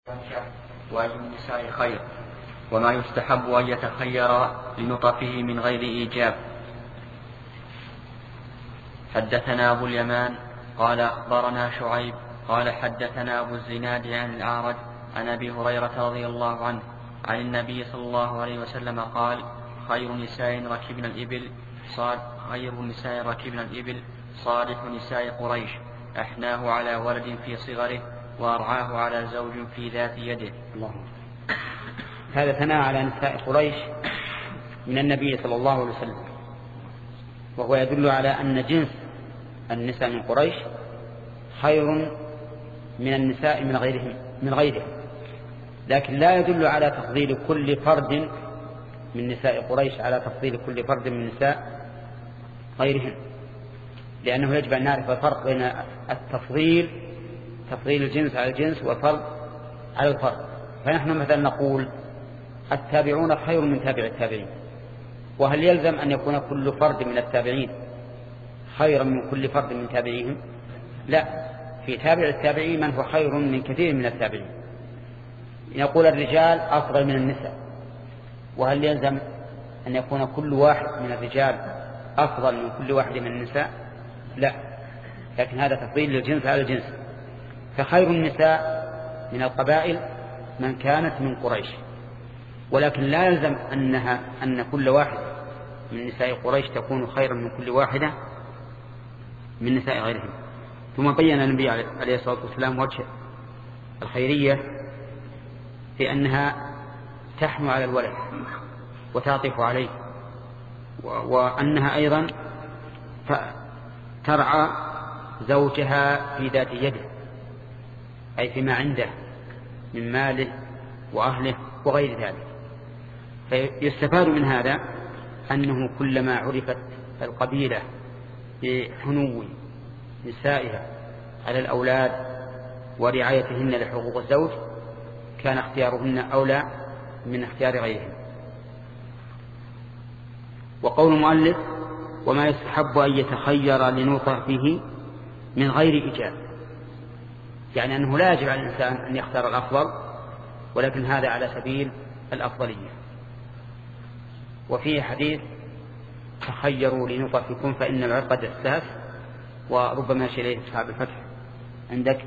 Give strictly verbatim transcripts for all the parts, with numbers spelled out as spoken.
وأي النساء خير، وما يستحب أن يتخير لنطفه من غير إيجاب. حدثنا أبو اليمان قال أخبرنا شعيب قال حدثنا أبو الزناد عن الأعرج عن أبي هريرة رضي الله عنه عن النبي صلى الله عليه وسلم قال: خير نساء ركبنا الإبل صاد خير نساء ركبنا الإبل صالح نساء قريش، أحناه على ولد في صغره وأرعاه على زوج في ذات يده. الله. هذا ثناء على نساء قريش من النبي صلى الله عليه وسلم، وهو يدل على أن جنس النساء من قريش خير من النساء من غيرهم من غيرهم لكن لا يدل على تفضيل كل فرد من نساء قريش على تفضيل كل فرد من نساء غيرهم، لأنه يجب أن نعرف الفرق بين التفضيل تفضيل الجنس على الجنس والفرد على الفرد. فنحن مثلا نقول التابعون خير من تابع التابعين، وهل يلزم أن يكون كل فرد من التابعين خيرا من كل فرد من تابعيهم؟ لا، في تابع التابعين من هو خير من كثير من التابعين. نقول الرجال أفضل من النساء، وهل يلزم أن يكون كل واحد من الرجال أفضل من كل واحد من النساء؟ لا، لكن هذا تفضيل للجنس على الجنس. فخير النساء من القبائل من كانت من قريش، ولكن لا يلزم أنها أن كل واحد من نساء قريش تكون خيرا من كل واحدة من نساء غيرهم. ثم بين النبي عليه الصلاة والسلام وجه الخيرية في أنها تحمل على الولد وتعطف عليه، وأنها أيضا ترعى زوجها في ذات يده، أي فيما عنده من ماله وأهله وغير ذلك. فيستفاد من هذا أنه كلما عرفت القبيلة بحنو نسائها على الأولاد ورعايتهن لحقوق الزوج كان اختيارهن أولى من اختيار غيرهم. وقول المؤلف: وما يستحب أن يتخير لنطفه من غير إيجاب، يعني أنه لا يجب على الإنسان أن يختار الأفضل، ولكن هذا على سبيل الأفضلية. وفيه حديث: تخيروا لنطفكم فإن العقد الساس، وربما يشير إليه أصحاب الفتح عندك.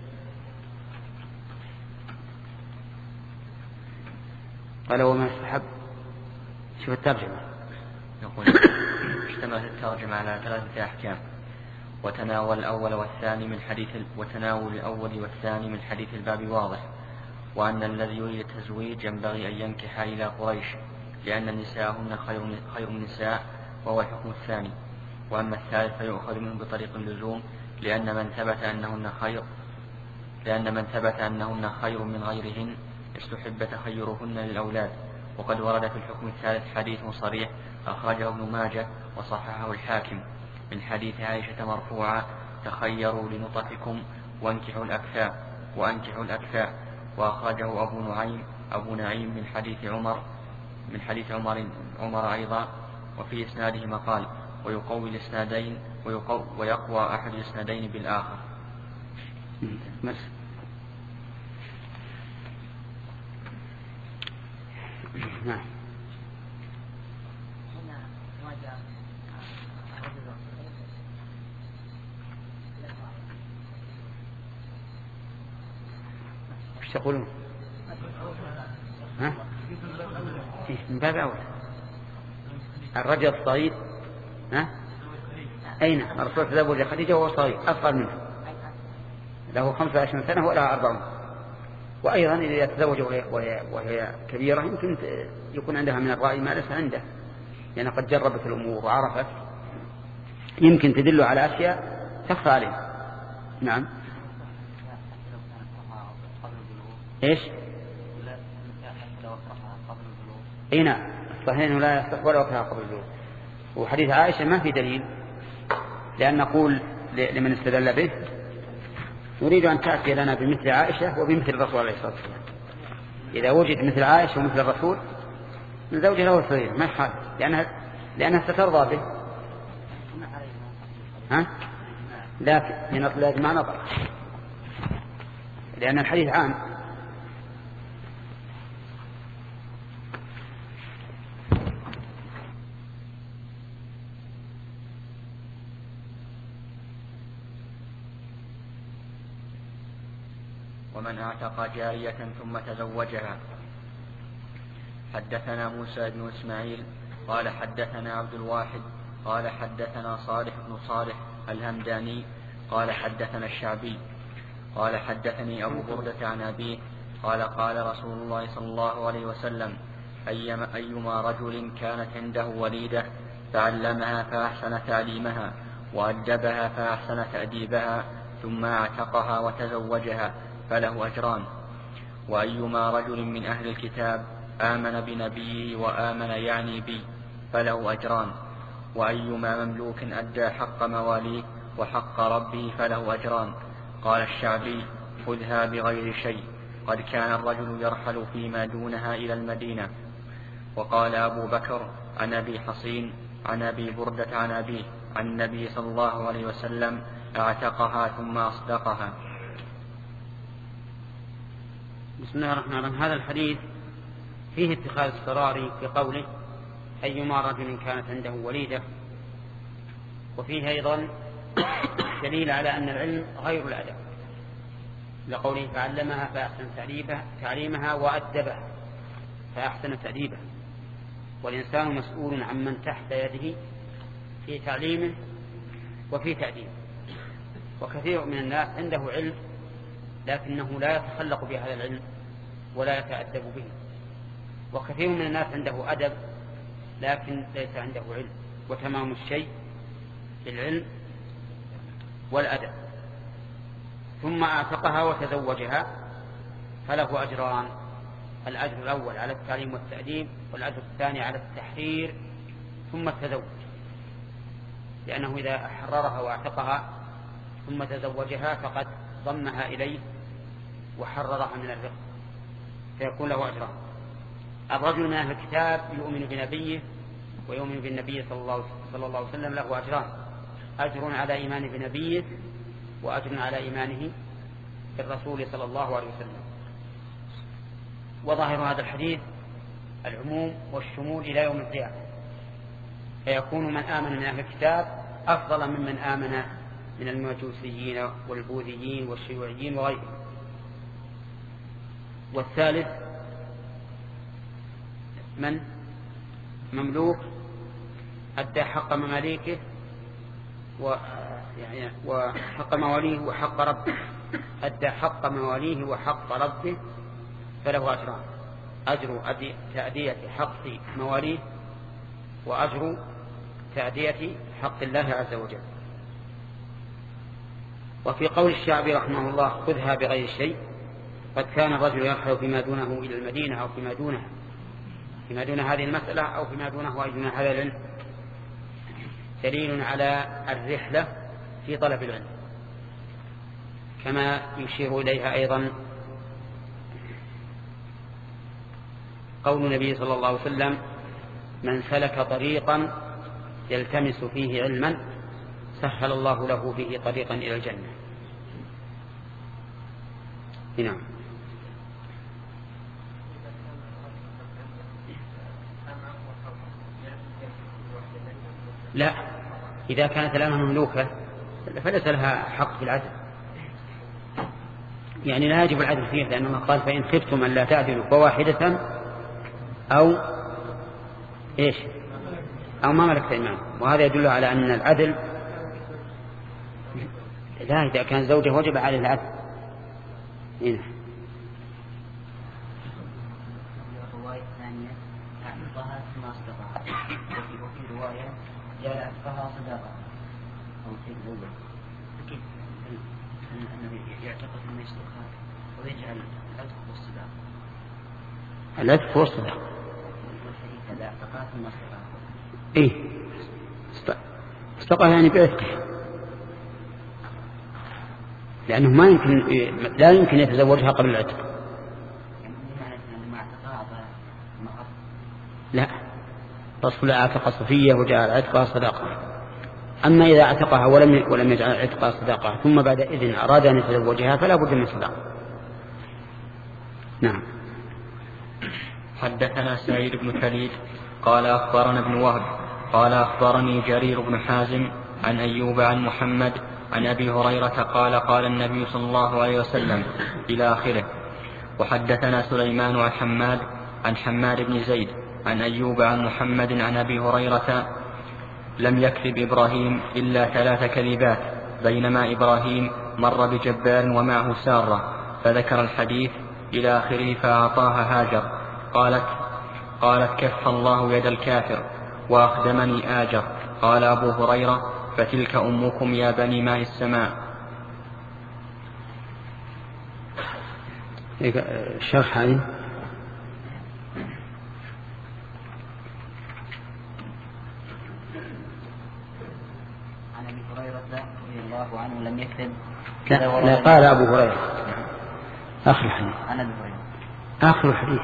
قال: وما يستحب. شوف الترجمة، يقول: اشتملت الترجمة على ثلاثة أحكام: وتناول الأول والثاني من حديث وتناول الأول والثاني من حديث الباب واضح، وأن الذي يريد التزويج ينبغي أن ينكح إلى قريش، لأن نساءهن خير خير النساء، وهو الحكم الثاني. وأما الثالث فيؤخذ منه بطريق اللزوم، لأن من ثبت أنهن خير لأن من ثبت أنهن خير من غيرهن استحب تخيرهن للأولاد. وقد ورد في الحكم الثالث حديث صريح أخرجه ابن ماجه وصححه الحاكم من حديث عائشة مرفوعا: تخيروا لنطفكم وانكحوا الأكفاء وأنكحوا الأكفاء. وأخرجه أبو نعيم أبو نعيم من حديث عمر من حديث عمر عمر أيضا، وفي إسناده مقال، ويقوي الإسنادين ويقوى أحد الإسنادين بالآخر. نعم. ايش تقولون؟ ها؟ من باب أولى الرجل الصغير. ها؟ أين الرسول تزوج خديجة وهو صغير أصغر منه، له خمسة وعشرين سنة ولها أربعون. وأيضا إذا تزوج وهي, وهي كبيرة يمكن يكون عندها من الرأي ما ليس عنده، لأن قد جربت الأمور وعرفت، يمكن تدل على أشياء تخفى عليه. نعم. إيش؟ أي نعم، صحيح أنه لا يصح ولا وقتها قبل البلوغ. وحديث عائشة ما في دليل، لأن نقول لمن استدل به: نريد أن تأتي لنا بمثل عائشة وبمثل الرسول عليه الصلاة والسلام. إذا وجد مثل عائشة ومثل الرسول من زوجها له الصغير ما يحال، لأنها لأنها سترضى به. ها؟ لكن لازم ما نظر، لأن الحديث عام من اعتق جارية ثم تزوجها. حدثنا موسى بن إسماعيل قال حدثنا عبد الواحد قال حدثنا صالح بن صالح الهمداني قال حدثنا الشعبي قال حدثني أبو بردة عن أبيه قال قال رسول الله صلى الله عليه وسلم أيما, أيما رجل كانت عنده وليدة فعلمها فأحسن تعليمها وأدبها فأحسن تأديبها ثم اعتقها وتزوجها فله أجران. وأيما رجل من أهل الكتاب آمن بنبيه وآمن يعني بي فله أجران. وأيما مملوك أدى حق مواليه وحق ربه فله أجران. قال الشعبي خذها بغير شيء قد كان الرجل يرحل فيما دونها إلى المدينة. وقال أبو بكر عن أبي حصين عن أبي بردة عن أبيه عن النبي صلى الله عليه وسلم اعتقها ثم أصدقها. بسم الله الرحمن الرحيم. هذا الحديث فيه اتخاذ السراري في قوله أيما رجل كانت عنده وليدة، وفيه أيضا دليل على أن العلم غير الأدب لقوله فعلمها فأحسن تعليمها وأدبها فأحسن تأديبها. والإنسان مسؤول عن من تحت يده في تعليمه وفي تأديبه. وكثير من الناس عنده علم لكنه لا يتخلق بهذا العلم ولا يتأدب به، وكثير من الناس عنده أدب لكن ليس عنده علم. وتمام الشيء العلم والأدب. ثم اعتقها وتزوجها فله أجران: الأجر الأول على التعليم والتأديب، والأجر الثاني على التحرير ثم التزوج، لأنه إذا حررها واعتقها ثم تزوجها فقد ضمها إليه وحررها من الرق، فيكون له أجران. الرجل من أهل الكتاب يؤمن بنبيه ويؤمن بالنبي صلى الله عليه وسلم له أجران: أجر على إيمانه بنبيه وأجر على إيمانه بالرسول صلى الله عليه وسلم. وظاهر هذا الحديث العموم والشمول إلى يوم القيامة، فيكون من آمن من أهل الكتاب أفضل ممن آمن من المجوسيين والبوذيين والشيوعيين وغيرهم. والثالث من مملوك أدى حق مماليكه وحق مواليه وحق ربه، أدى حق مواليه وحق ربه فله أجران: أجر تأدية حق مواليه وأجر تأدية حق الله عز وجل. وفي قول الشعبي رحمه الله خذها بغير شيء قد كان الرجل يرحل فيما دونه إلى المدينة أو فيما دونها فيما دون هذه المسألة أو فيما دونه أي دون هذا العلم، دليل على الرحلة في طلب العلم، كما يشير إليها أيضا قول النبي صلى الله عليه وسلم: من سلك طريقا يلتمس فيه علما سهل الله له به طريقا إلى الجنة. نعم. لا، إذا كانت الأمة مملوكة فليس لها حق في العدل، يعني لا يجب العدل فيه، لأن الله قال: فإن خفتم أن لا تعدلوا فواحدة أو إيش أو ما ملكت أيمانكم. وهذا يدل على أن العدل لا، إذا كان زوجه وجب عليه العدل. هنا الرواية الثانية أعطاها ثم أصدقها، وفي رواية جاء أعطاها صداقة أو شيء الأول أكيد أنه يعتقد ثم يصدقها ويجعل العتق والصداقة. العتق والصداقة والحديث هذا أعطاها ثم أصدقها. إيه استقى يعني بعتقه، لأنه ما يمكن لا يمكن يتزوجها قبل العتق. لا، رسول اعتق صفية وجعل عتقها صداقة. أما إذا اعتقها ولم ولم يجعل عتقها صداقة ثم بعد إذن أراد أن يتزوجها فلا بد من صداقة. نعم. حدثنا سعيد بن كليد قال أخبرنا ابن وهب قال أخبرني جرير بن حازم عن أيوب عن محمد عن أبي هريرة قال قال النبي صلى الله عليه وسلم إلى آخره. وحدثنا سليمان عن حماد عن حماد بن زيد عن أيوب عن محمد عن أبي هريرة لم يكذب إبراهيم إلا ثلاث كذبات بينما إبراهيم مر بجبار ومعه سارة، فذكر الحديث إلى آخره فأعطاها هاجر. قالت قالت كف الله يد الكافر وأخدمني آجر. قال أبو هريرة فتلك أمكم يا بني ماء السماء. الشرح هذه عن أبي هريرة رضي الله عنه لم يكذب. لا, لا قال أبو هريرة آخر الحديث. عن أبي هريرة آخر الحديث.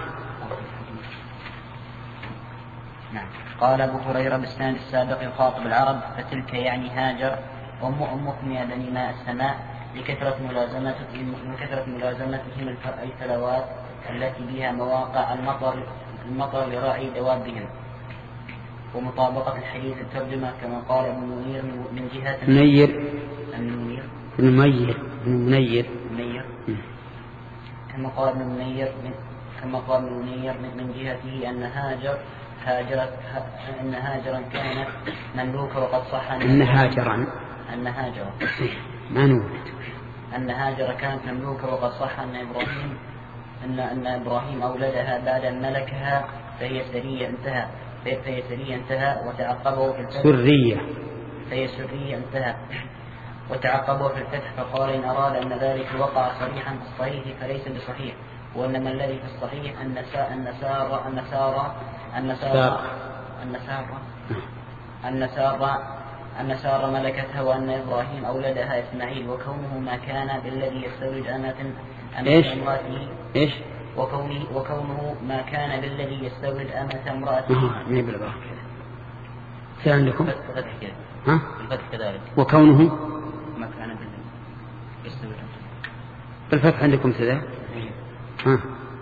نعم. قال أبو هريرة بالسند السابق يخاطب العرب فتلك يعني هاجر أم أمكم يا بني ماء السماء لكثرة ملازمتهم لكثرة ملازمتهم الفلوات التي بها مواقع المطر المطر لراعي دوابهم، ومطابقة الحديث الترجمة كما قال ابن منير من جهة منير المنير منير منير منير كما قال ابن منير كما قال ابن منير من جهته أن هاجر هاجرت أن هاجرا كانت مملوكة وقد صح أن هاجرا أن هاجر ما نقول أن هاجر كانت مملوكة وقد صح أن إبراهيم أن أن إبراهيم أولدها بعد أن ملكها فهي سرية انتهى فهي سرية انتهى وتعقبه في الفتح سرية فهي سرية انتهى وتعقبه في الفتح فقال إن أراد أن ذلك وقع صريحا في الصحيح فليس بصحيح، وإنما الذي في الصحيح أن أن سارة أن سارة أن سارة أن سارة أن سارة أن سارة ملكتها وأن إبراهيم أولدها إسماعيل، وكونه ما كان بالذي يستولد أمة أمة امرأته إيش وكونه وكونه ما كان بالذي يستولد أمة امرأته. آه ما يبلغ كذا عندكم الفتح كذا ها الفتح كذلك وكونه ما كان بالذي يستولد بالفتح عندكم كذا ها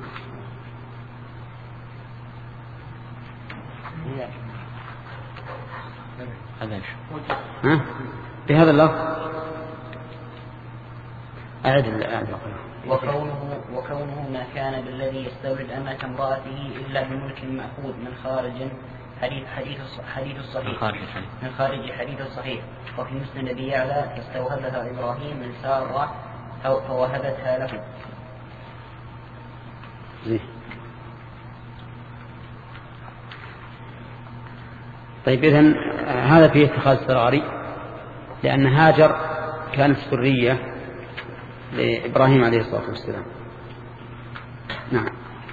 ها بهذا اللفظ أعد الآن. وكونه وكونه ما كان بالذي يستولد أمة امرأته إلا بملك مأخوذ من خارج حديث حديث حديث الصحيح من خارج حديث الصحيح. وفي مسند أبي يعلى فاستوهبها إبراهيم من سارة فوهبتها له. طيب إذن هذا فيه اتخاذ سراري لأن هاجر كانت سرية لإبراهيم عليه الصلاة والسلام. نعم.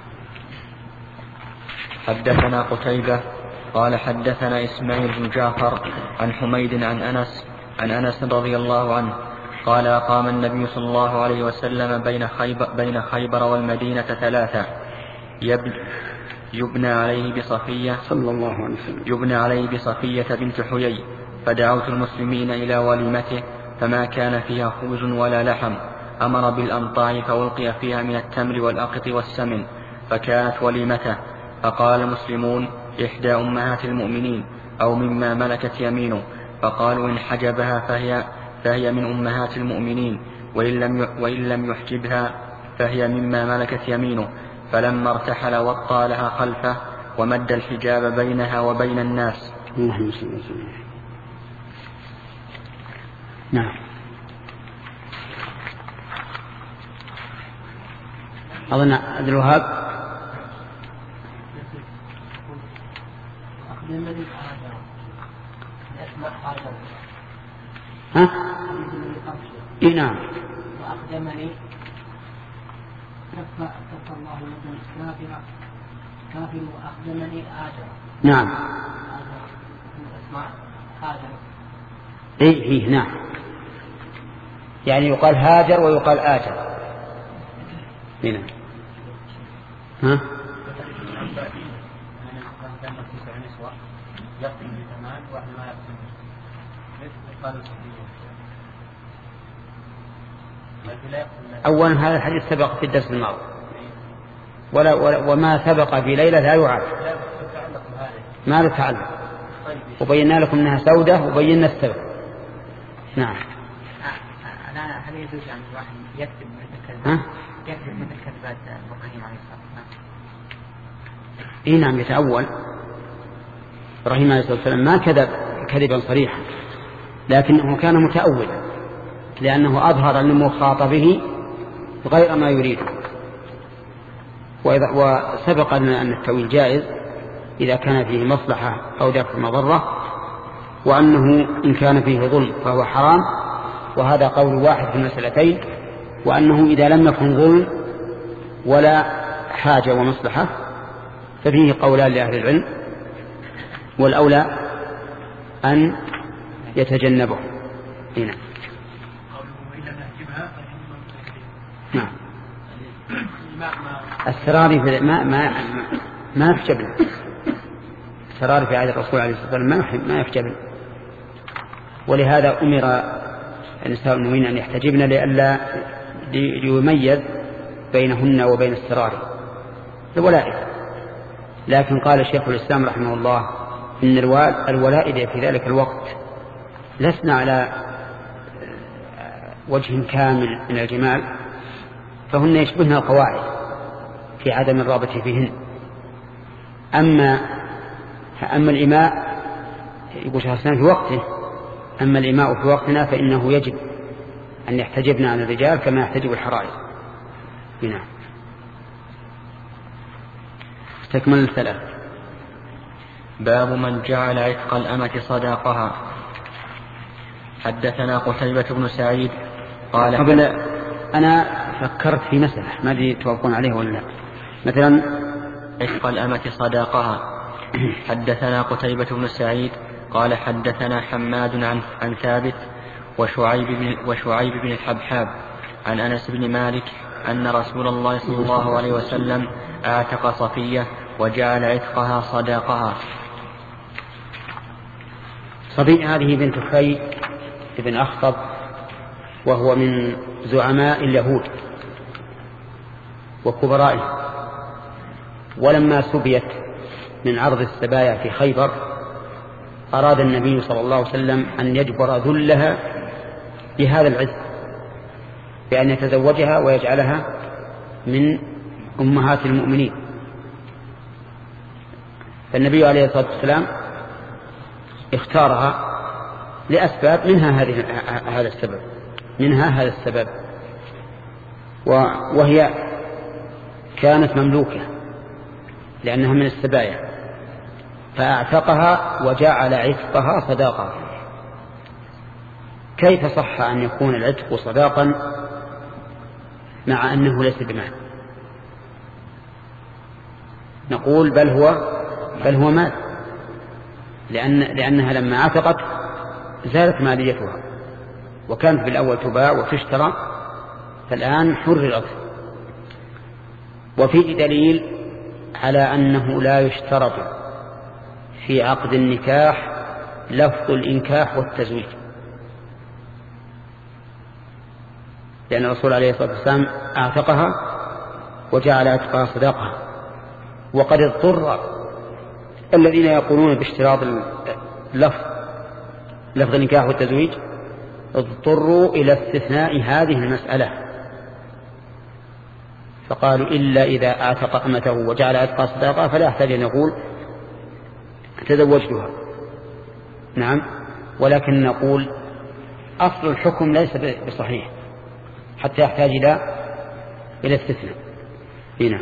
حدثنا قتيبة قال حدثنا إسماعيل بن جعفر عن حميد عن أنس عن أنس رضي الله عنه قال أقام النبي صلى الله عليه وسلم بين خيبر, بين خيبر والمدينة ثلاثة يبنى عليه بصفية صلى الله عليه وسلم يبنى عليه بصفية بنت حيي، فدعوت المسلمين إلى وليمته فما كان فيها خبز ولا لحم، أمر بالأمطار فألقي فيها من التمر والأقط والسمن فكانت وليمته. فقال المسلمون إحدى أمهات المؤمنين أو مما ملكت يمينه، فقالوا إن حجبها فهي, فهي من أمهات المؤمنين، وإن لم, وإن لم يحجبها فهي مما ملكت يمينه. فلما ارتحل وطى لها خلفه ومد الحجاب بينها وبين الناس. نعم. أظن عبد الوهاب ها؟ إيه نعم. وأقدمني كف كف الله يد الكافر كافر وأقدمني آجر. نعم. اسمع آجر. إيه إيه نعم. يعني يقال هاجر ويقال آجر. هنا. ها؟ أولا هذا الحديث سبق في الدرس الماضي ولا وما سبق في ليلة لا يعاد ما له تعلق، وبينا لكم أنها سودة وبينا السبب. نعم. يجوز يعني الواحد يكتب مثل كذبات يكتب مثل كذبات إبراهيم عليه الصلاة والسلام؟ إيه نعم، يتأول. إبراهيم عليه الصلاة والسلام ما كذب كذبا صريحا، لكنه كان متأولا لأنه أظهر لمخاطبه غير ما يريد. وسبق لنا أن التأويل جائز إذا كان فيه مصلحة أو دفع مضرة، وأنه إن كان فيه ظلم فهو حرام، وهذا قول واحد في المسألتين. وأنه إذا لم يكن ظلم ولا حاجة ومصلحة ففيه قولان لأهل العلم، والأولى أن يتجنبه. هنا نعم. السراري في ما ما ما يحجبن. السراري في عهد الرسول عليه الصلاة والسلام ما يحجبن، ولهذا أمر النساء المؤمنين أن يحتجبن لئلا ليميز بينهن وبين السراري الولائد. لكن قال شيخ الإسلام رحمه الله إن الولائد في ذلك الوقت لسنا على وجه كامل من الجمال، فهن يشبهن القواعد في عدم الرغبة فيهن. أما أما الإماء يقول شيخ الإسلام في وقته، أما الإماء في وقتنا فإنه يجب أن يحتجبن عن الرجال كما يحتجب الحرائر. هنا استكمل الثلاث. باب من جعل عتق الأمة صداقها. حدثنا قتيبة بن سعيد قال قبل أنا فكرت في مسألة ما أدري توافقون عليه ولا لا. مثلا عتق الأمة صداقها. حدثنا قتيبة بن سعيد قال حدثنا حماد عن, عن ثابت وشعيب بن, وشعيب بن الحبحاب عن أنس بن مالك أن رسول الله صلى الله عليه وسلم اعتق صفية وجعل عتقها صداقها. صفية هذه بنت حي بن أخطب، وهو من زعماء اليهود وكبرائهم. ولما سبيت من عرض السبايا في خيبر أراد النبي صلى الله عليه وسلم أن يجبر ذلها بهذا العز، بأن يتزوجها ويجعلها من أمهات المؤمنين. فالنبي عليه الصلاة والسلام اختارها لأسباب، منها هذه هذا السبب منها هذا السبب وهي كانت مملوكة لأنها من السبايا، فأعتقها وجعل عتقها صداقا. كيف صح أن يكون العتق صداقا مع أنه ليس بمال؟ نقول بل هو بل هو مال، لأن لأنها لما عتقت زالت ماليتها، وكانت بالأول تباع وتشترى، فالآن حررت. وفيه دليل على أنه لا يشترط في عقد النكاح لفظ الإنكاح والتزويج، لأن الرسول عليه الصلاة والسلام اعتقها وجعل عتقها صداقها. وقد اضطر الذين يقولون باشتراط اللفظ لفظ النكاح والتزويج اضطروا إلى استثناء هذه المسألة، فقالوا إلا إذا اعتق أمته وجعل عتقها صداقها فلا يحتاج أن يقول تزوجتها. نعم، ولكن نقول أصل الحكم ليس بصحيح حتى يحتاج إلى إلى استثناء. هنا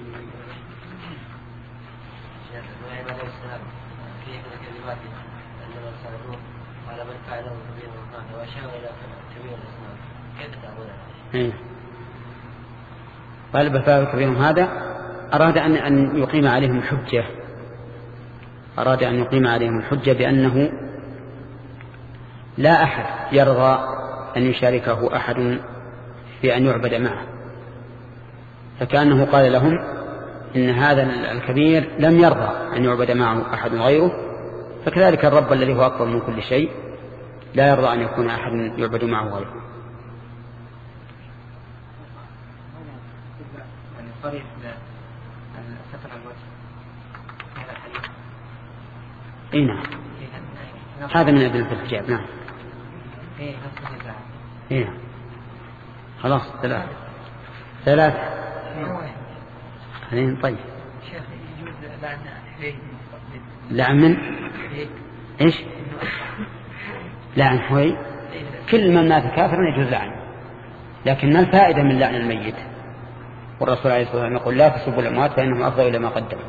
قال بفاء كبيرهم هذا أراد أن أن يقيم عليهم الحجة أراد أن يقيم عليهم الحجة بأنه لا أحد يرضى أن يشاركه أحد في أن يعبد معه، فكأنه قال لهم إن هذا الكبير لم يرضى أن يعبد معه أحد غيره، فكذلك الرب الذي هو أكبر من كل شيء لا يرضى أن يكون أحد يعبد معه غيره. صريح ستر الوجه هذا الحديث. اي نعم، هذا من أدلة الحجاب. نعم ايه نفس النزاع. اي نعم. خلاص ثلاث ثلاث خلينا طيب. لعن من إيش؟ لعن حوي. كل من مات كافرا يجوز لعنه، لكن ما الفائدة من لعن الميت؟ والرسول عليه الصلاة والسلام يقول لا تسبوا الأموات فإنهم أفضل إلى ما قدموا.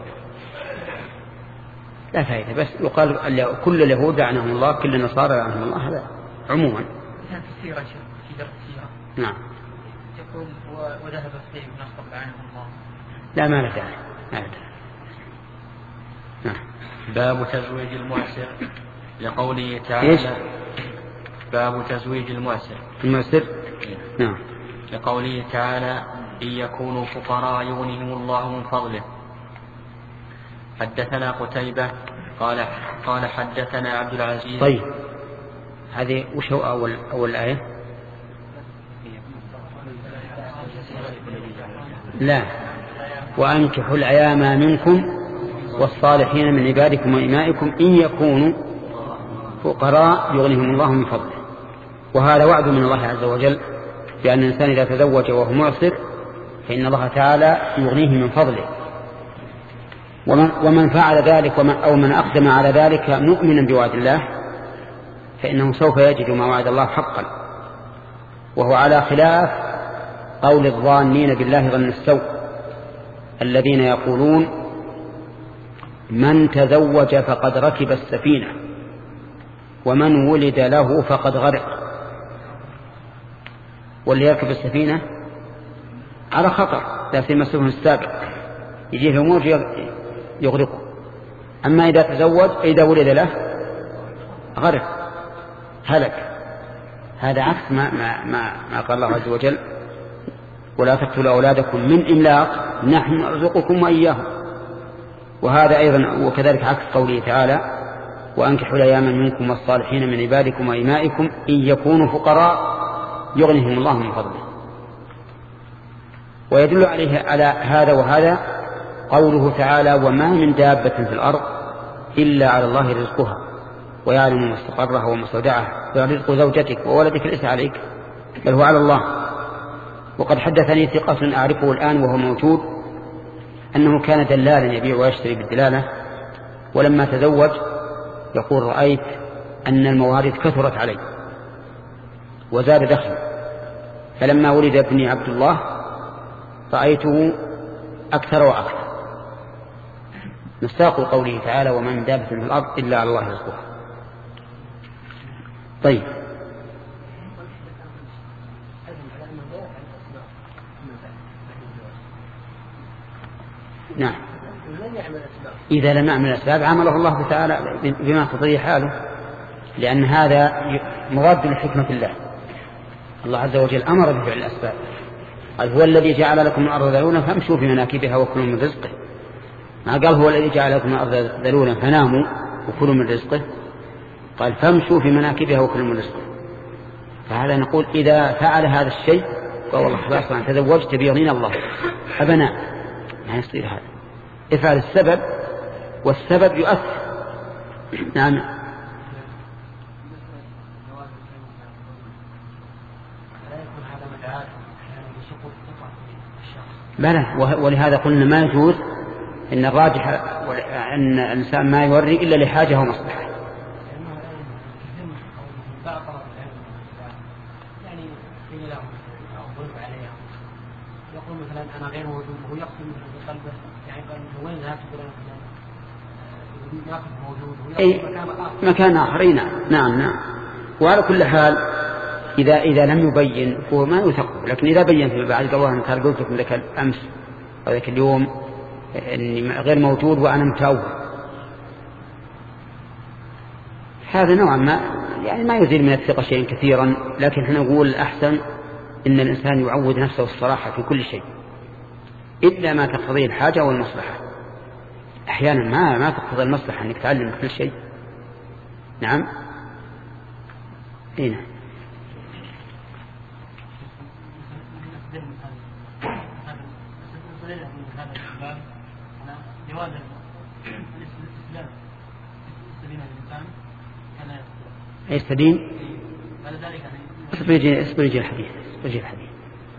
لا فائدة، بس يقال كل اليهود لعنهم الله، كل النصارى لعنهم الله، هذا عموما. في السيرة في درس السيرة نعم يقول وذهب الطيب نصب عنهم الله. لا ما له داعي ما له داعي. نعم. باب تزويج المعسر لقوله تعالى. إيش؟ باب تزويج المعسر المعسر نعم لقوله تعالى إن يكونوا فقراء يغنيهم الله من فضله. حدثنا قتيبة قال قال حدثنا عبد العزيز. طيب هذه وش هو أول أول آية؟ لا وأنكحوا الأيام منكم والصالحين من عبادكم وإمائكم إن يكونوا فقراء يغنيهم الله من فضله. وهذا وعد من الله عز وجل بأن الإنسان إذا تزوج وهو معسر فإن الله تعالى يغنيه من فضله. ومن, ومن فعل ذلك ومن أو من أقدم على ذلك مؤمنا بوعد الله فإنه سوف يجد ما وعد الله حقا، وهو على خلاف قول الظانين بالله ظن السوء الذين يقولون من تزوج فقد ركب السفينة ومن ولد له فقد غرق. واللي يركب السفينة على خطر لا سيما السفن السابق يجيه الموج يغرقه، أما إذا تزوج إذا ولد له غرق هلك. هذا عكس ما, ما, ما, ما قال الله عز وجل ولا تقتلوا أولادكم من إملاق نحن نرزقكم وإياهم. وهذا أيضا وكذلك عكس قوله تعالى وأنكحوا الأيام منكم والصالحين من عبادكم وإمائكم إن يكونوا فقراء يغنيهم الله من فضله. ويدل عليه على هذا وهذا قوله تعالى وما من دابة في الأرض إلا على الله رزقها ويعلم مستقرها ومستودعها ورزق زوجتك وولدك ليس عليك بل هو على الله. وقد حدثني ثقة أعرفه الآن وهو موجود أنه كان دلالا يبيع ويشتري بالدلالة، ولما تزوج يقول رأيت أن الموارد كثرت علي وزاد دخل، فلما ولد ابني عبد الله رأيته أكثر وأكثر. مستاق قوله تعالى وما من دابة في الأرض إلا على الله رزقها. طيب نعم إذا لم يعمل الأسباب عمله الله تعالى بما تضيع حاله، لأن هذا مضاد لحكمة الله. الله عز وجل أمر بفعل الأسباب، قال هو الذي جعل لكم الأرض ذلولا فامشوا في مناكبها وكلوا من رزقه. ما قال هو الذي جعل لكم الأرض ذلولا فناموا وكلوا من رزقه، قال فامشوا في مناكبها وكلوا من رزقه. فهذا نقول إذا فعل هذا الشيء قال والله خلاص أنا تزوجت بيغنين الله أبناء، ما يصير هذا. افعل السبب والسبب يؤثر. نعم بلى، ولهذا قلنا ما يجوز إن الراجح أن الإنسان ما يوري إلا لحاجة ومصلحة. يعني يقول مثلا أنا غير موجود وهو يقصد مثلا بقلبه يعني قال وين ذهبت يأخذ موجود أي مكان آخر. نعم نعم نعم. وعلى كل حال إذا إذا لم يبين هو ما يثق، لكن إذا بين في بعد قال والله أنا قلت لكم ذاك الأمس أو ذاك اليوم إني غير موجود وأنا متأول، هذا نوعا ما يعني ما يزيل من الثقة شيئا كثيرا، لكن احنا نقول الأحسن إن الإنسان يعود نفسه الصراحة في كل شيء إلا ما تقتضيه الحاجة والمصلحة. أحيانا ما ما تقتضي المصلحة أنك تعلم كل شيء. نعم هنا يستدين. اصبر يجي الحديث اصبر يجي الحديث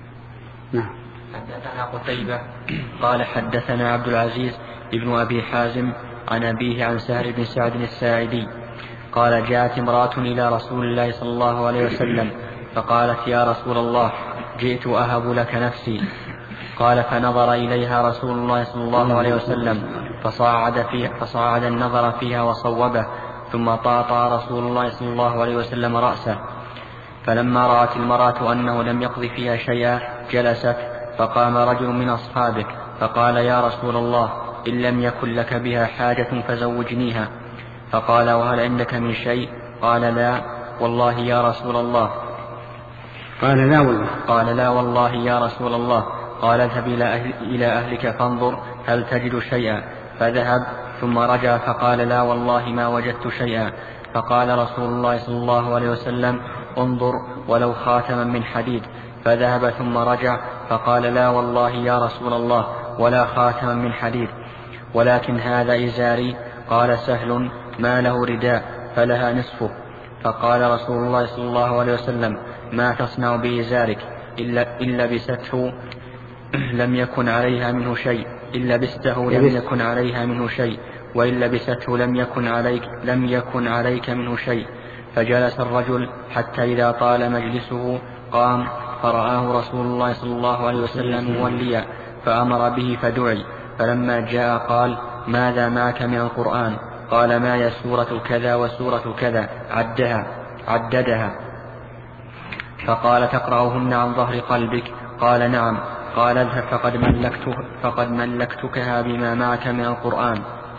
نعم. حدثنا قتيبة قال حدثنا عبد العزيز ابن أبي حازم عن أبيه عن سهل بن سعد الساعدي قال جاءت امرأة إلى رسول الله صلى الله عليه وسلم فقالت يا رسول الله جئت أهب لك نفسي. قال فنظر إليها رسول الله صلى الله عليه وسلم فصاعد, فيها فصاعد النظر فيها وصوبه ثم طاطا رسول الله صلى الله عليه وسلم رأسه. فلما رأت المرأة أنه لم يقض فيها شيئا جلست فقام رجل من أصحابه فقال يا رسول الله إن لم يكن لك بها حاجة فزوجنيها. فقال وهل عندك من شيء؟ قال لا والله يا رسول الله. قال لا والله قال لا والله يا رسول الله. قال اذهب إلى, أهل إلى أهلك فانظر هل تجد شيئا. فذهب ثم رجع فقال لا والله ما وجدت شيئا. فقال رسول الله صلى الله عليه وسلم انظر ولو خاتما من حديد. فذهب ثم رجع فقال لا والله يا رسول الله ولا خاتما من حديد ولكن هذا إزاري. قال سهل ما له رداء فلها نصفه. فقال رسول الله صلى الله عليه وسلم ما تصنع بإزارك إلا, إلا لبسته لم يكن عليها منه شيء إلا لبسته لم يكن عليها منه شيء وإن لبسته لم يكن عليك لم يكن عليك منه شيء. فجلس الرجل حتى إذا طال مجلسه قام فرآه رسول الله صلى الله عليه وسلم موليا فأمر به فدعي. فلما جاء قال ماذا معك من القرآن؟ قال معي سورة كذا وسورة كذا عدها عددها. فقال تقرأهن عن ظهر قلبك؟ قال نعم. قال اذهب فقد ملكتك, فقد ملكتكها بما معك من القرآن.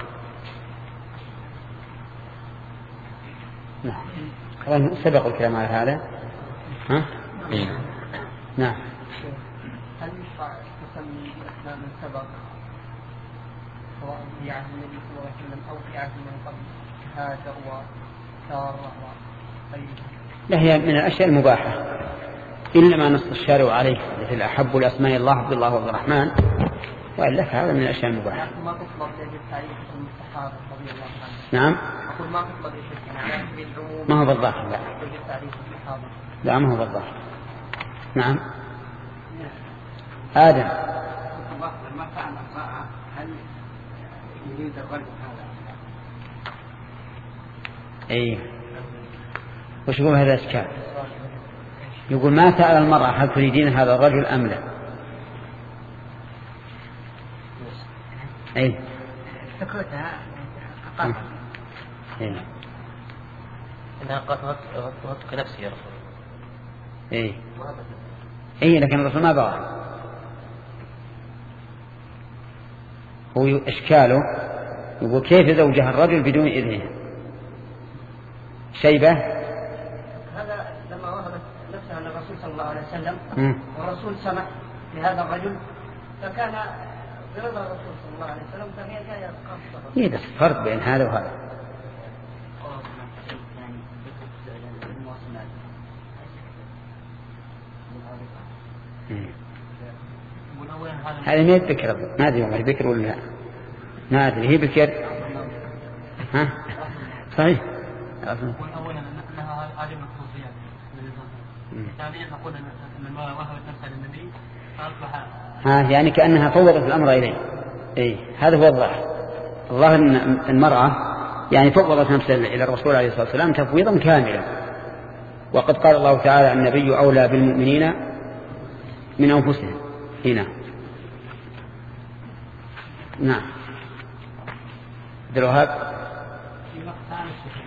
نعم. سبق الكلام على هذا. ها؟ إيه؟ نعم. هل يشرع تسمي الأسماء من سبق سواء في عهد النبي صلى الله عليه وسلم أو في عهد من قبل هاجر وسارة وغيرها؟ لا هي من الأشياء المباحة إلا ما نص الشارع عليه مثل أحب الأسماء الله عبد الله وعبد الرحمن وإلا فهذا من الأشياء المباحة. ما تطلب للتعريف الصحابة رضي الله عنهم. نعم. أقول ما تطلب للتعريف ما هو بالظاهر. لا لا ما هو بالظاهر. نعم. آدم لما فعل الطاعة هل يريد الرجل هذا؟ أي وش يقول هذا إشكال؟ يقول ما سأل المرأة هل تريدين هذا الرجل أم لا؟ أي فكرتها أقل. أي إنها قد غطك نفسي يا رسول. أي أي لكن الرسول ما بغى. هو إشكاله يقول كيف زوجها الرجل بدون إذنه؟ شيبة هذا لما وهبت نفسها للرسول صلى الله عليه وسلم م. والرسول سمح لهذا الرجل فكان برضا الرسول صلى الله عليه وسلم فهي كان قصة. إيه بس فرق بين هذا وهذا. هذا ما يذكر ما أدري ما يذكر ولا لا ما أدري هي بكر ها صحيح. أولا أنها هذه من الخصوصيات ثانيا نقول أن المرأة وهبت نفسها للنبي فأصبح ها يعني كأنها فوضت الأمر إليه. إيه هذا هو الظاهر. الظاهر أن المرأة يعني فوضت نفسها إلى الرسول عليه الصلاة والسلام تفويضا كاملا. وقد قال الله تعالى النبي أولى بالمؤمنين من أنفسهم هنا. نعم. عبد الوهاب. في مقطع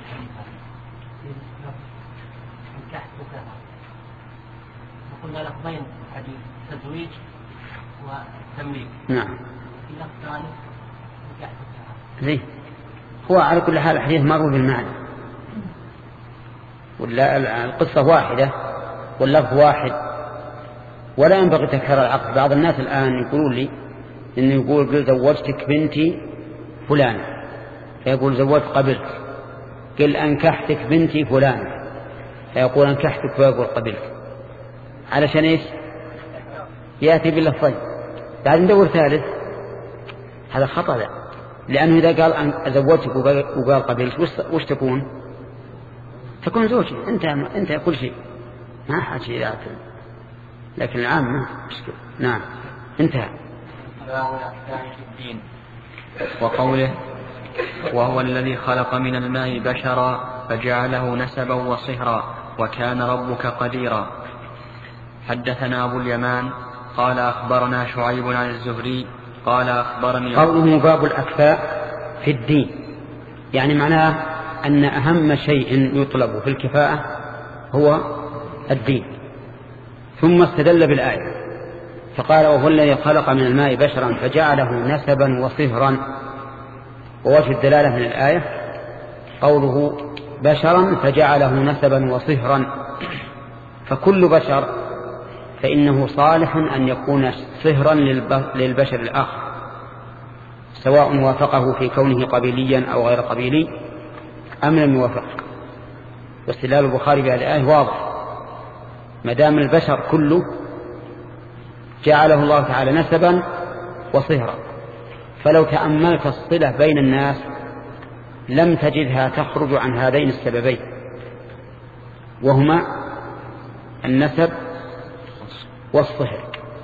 نكحتك وقلنا لفظين حديث تزويج وتمليك. نعم. في لفظ ثالث نكحتك. زين. هو على كل حال الحديث مروي بالمعنى ولا القصة واحدة واللفظ واحد ولا ينبغي تكرار العقد. بعض الناس الآن يقولون لي إنه يقول قل زوجتك بنتي فلان فيقول زوجت قبلت. قل أنكحتك بنتي فلان فيقول أنكحتك ويقول قبلت. علشان إيش؟ يأتي باللفظين بعد ندور ثالث. هذا خطأ لا. لأنه إذا قال أن زوجتك وقال قبلت وش تكون؟ تكون زوجي. أنت أنت كل شيء ما حد شيء ذات. لكن العام ما مشكلة. نعم انتهى. باب الأحكام في الدين. وقوله وهو الذي خلق من الماء بشرا فجعله نسبا وصهرا وكان ربك قديرا. حدثنا أبو اليمان قال أخبرنا شعيب عن الزهري قال أخبرني. قوله باب الأكفاء في الدين يعني معناه أن أهم شيء يطلب في الكفاءة هو الدين. ثم استدل بالآية فقال وهو الذي خلق من الماء بشرا فجعله نسبا وصهرا. ووجه الدلالة من الآية قوله بشرا فجعله نسبا وصهرا، فكل بشر فإنه صالح أن يكون صهرا للبشر الآخر سواء وافقه في كونه قبيليا أو غير قبيلي أم لم يوافق. واستدلال البخاري بهذه الآية واضح، ما دام البشر كله جعله الله تعالى نسبا وصهرا. فلو تأملت الصلة بين الناس لم تجدها تخرج عن هذين السببين، وهما النسب والصهر.